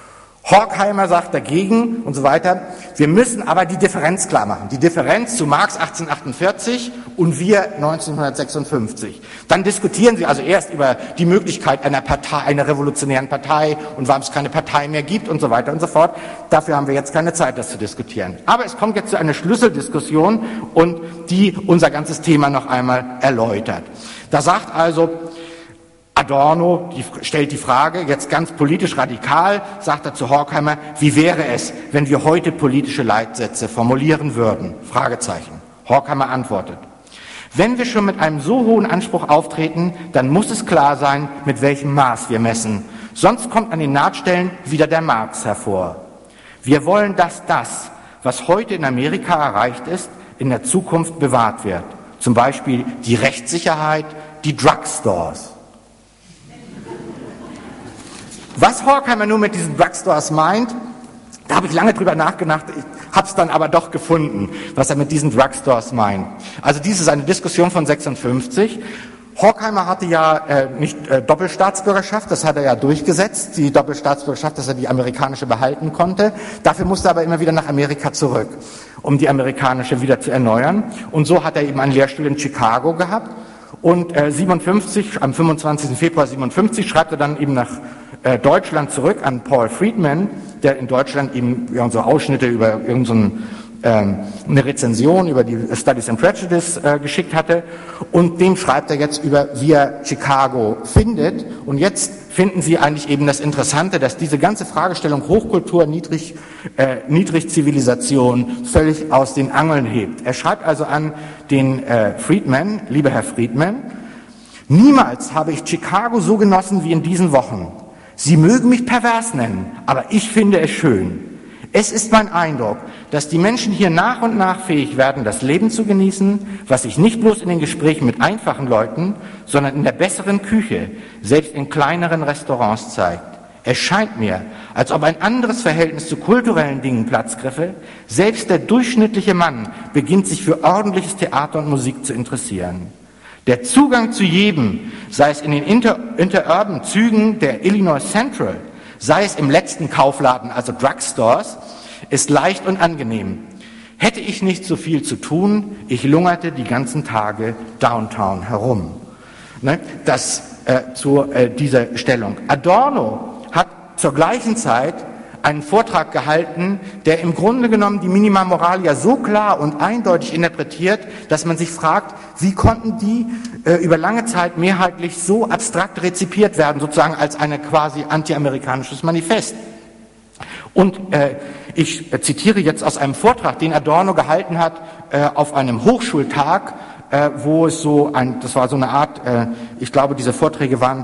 Horkheimer sagt dagegen und so weiter, wir müssen aber die Differenz klar machen. Die Differenz zu Marx 1848 und wir 1956. Dann diskutieren sie also erst über die Möglichkeit einer Partei, einer revolutionären Partei und warum es keine Partei mehr gibt und so weiter und so fort. Dafür haben wir jetzt keine Zeit, das zu diskutieren. Aber es kommt jetzt zu einer Schlüsseldiskussion und die unser ganzes Thema noch einmal erläutert. Da sagt also Adorno stellt die Frage, jetzt ganz politisch radikal, sagt er zu Horkheimer, wie wäre es, wenn wir heute politische Leitsätze formulieren würden? Fragezeichen. Horkheimer antwortet, wenn wir schon mit einem so hohen Anspruch auftreten, dann muss es klar sein, mit welchem Maß wir messen. Sonst kommt an den Nahtstellen wieder der Marx hervor. Wir wollen, dass das, was heute in Amerika erreicht ist, in der Zukunft bewahrt wird. Zum Beispiel die Rechtssicherheit, die Drugstores. Was Horkheimer nun mit diesen Drugstores meint, da habe ich lange drüber nachgedacht, ich habe es dann aber doch gefunden, was er mit diesen Drugstores meint. Also dies ist eine Diskussion von 56. Horkheimer hatte ja nicht Doppelstaatsbürgerschaft, das hat er ja durchgesetzt, die Doppelstaatsbürgerschaft, dass er die amerikanische behalten konnte. Dafür musste er aber immer wieder nach Amerika zurück, um die amerikanische wieder zu erneuern. Und so hat er eben einen Lehrstuhl in Chicago gehabt. Und am 25. Februar 57 schreibt er dann eben nach Deutschland zurück an Paul Friedman, der in Deutschland ihm so Ausschnitte über eine Rezension über die Studies in Prejudice geschickt hatte. Und dem schreibt er jetzt über, wie er Chicago findet. Und jetzt finden Sie eigentlich eben das Interessante, dass diese ganze Fragestellung Hochkultur, Niedrigzivilisation völlig aus den Angeln hebt. Er schreibt also an den Friedman, lieber Herr Friedman, niemals habe ich Chicago so genossen wie in diesen Wochen. Sie mögen mich pervers nennen, aber ich finde es schön. Es ist mein Eindruck, dass die Menschen hier nach und nach fähig werden, das Leben zu genießen, was sich nicht bloß in den Gesprächen mit einfachen Leuten, sondern in der besseren Küche, selbst in kleineren Restaurants zeigt. Es scheint mir, als ob ein anderes Verhältnis zu kulturellen Dingen Platz griffe. Selbst der durchschnittliche Mann beginnt sich für ordentliches Theater und Musik zu interessieren. Der Zugang zu jedem, sei es in den interurban Zügen der Illinois Central, sei es im letzten Kaufladen, also Drugstores, ist leicht und angenehm. Hätte ich nicht so viel zu tun, ich lungerte die ganzen Tage downtown herum. Das zu dieser Stellung. Adorno hat zur gleichen Zeit einen Vortrag gehalten, der im Grunde genommen die Minima Moralia so klar und eindeutig interpretiert, dass man sich fragt, wie konnten die über lange Zeit mehrheitlich so abstrakt rezipiert werden, sozusagen als ein quasi antiamerikanisches Manifest. Und ich zitiere jetzt aus einem Vortrag, den Adorno gehalten hat auf einem Hochschultag, wo es das war so eine Art, ich glaube, diese Vorträge waren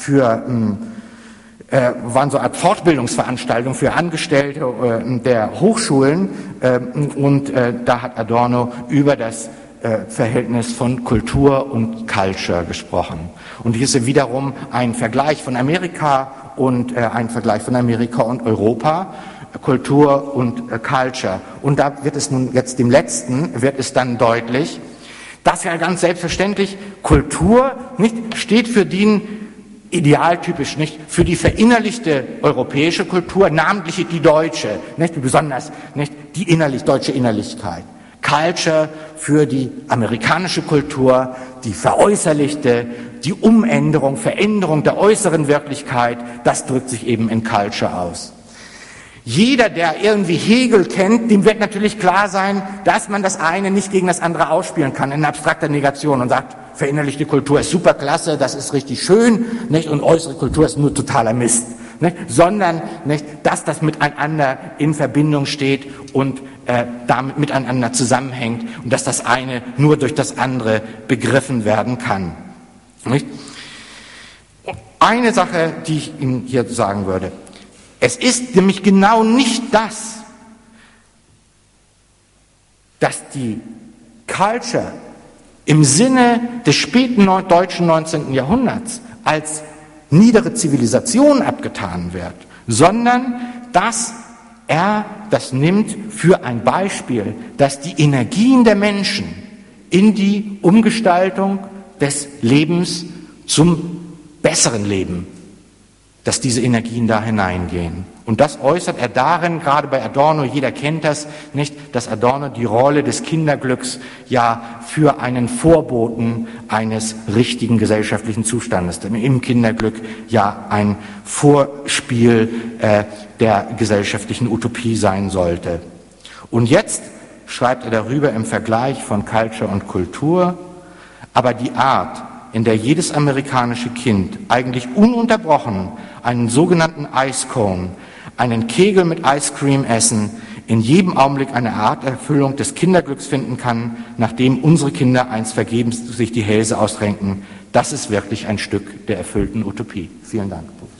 waren so eine Art Fortbildungsveranstaltung für Angestellte der Hochschulen und da hat Adorno über das Verhältnis von Kultur und Culture gesprochen. Und hier ist wiederum ein Vergleich von Amerika und ein Vergleich von Amerika und Europa, Kultur und Culture. Und da wird es nun jetzt dem Letzten, wird es dann deutlich, dass ja ganz selbstverständlich Kultur nicht steht für den idealtypisch nicht für die verinnerlichte europäische Kultur, namentlich die deutsche, nicht besonders nicht die deutsche Innerlichkeit. Culture für die amerikanische Kultur, die veräußerlichte, die Veränderung der äußeren Wirklichkeit, das drückt sich eben in Culture aus. Jeder, der irgendwie Hegel kennt, dem wird natürlich klar sein, dass man das eine nicht gegen das andere ausspielen kann in abstrakter Negation und sagt, verinnerlichte Kultur ist superklasse, das ist richtig schön, nicht? Und äußere Kultur ist nur totaler Mist, nicht? Sondern nicht, dass das miteinander in Verbindung steht und damit miteinander zusammenhängt und dass das eine nur durch das andere begriffen werden kann. Nicht? Eine Sache, die ich Ihnen hier sagen würde. Es ist nämlich genau nicht das, dass die Culture im Sinne des späten deutschen 19. Jahrhunderts als niedere Zivilisation abgetan wird, sondern dass er das nimmt für ein Beispiel, dass die Energien der Menschen in die Umgestaltung des Lebens zum besseren Leben dass diese Energien da hineingehen. Und das äußert er darin, gerade bei Adorno, jeder kennt das, nicht, dass Adorno die Rolle des Kinderglücks ja für einen Vorboten eines richtigen gesellschaftlichen Zustandes, im Kinderglück ja ein Vorspiel der gesellschaftlichen Utopie sein sollte. Und jetzt schreibt er darüber im Vergleich von Culture und Kultur, aber die Art, in der jedes amerikanische Kind eigentlich ununterbrochen einen sogenannten Ice Cone, einen Kegel mit Ice Cream essen, in jedem Augenblick eine Art Erfüllung des Kinderglücks finden kann, nachdem unsere Kinder einst vergebens sich die Hälse ausrenken, das ist wirklich ein Stück der erfüllten Utopie. Vielen Dank.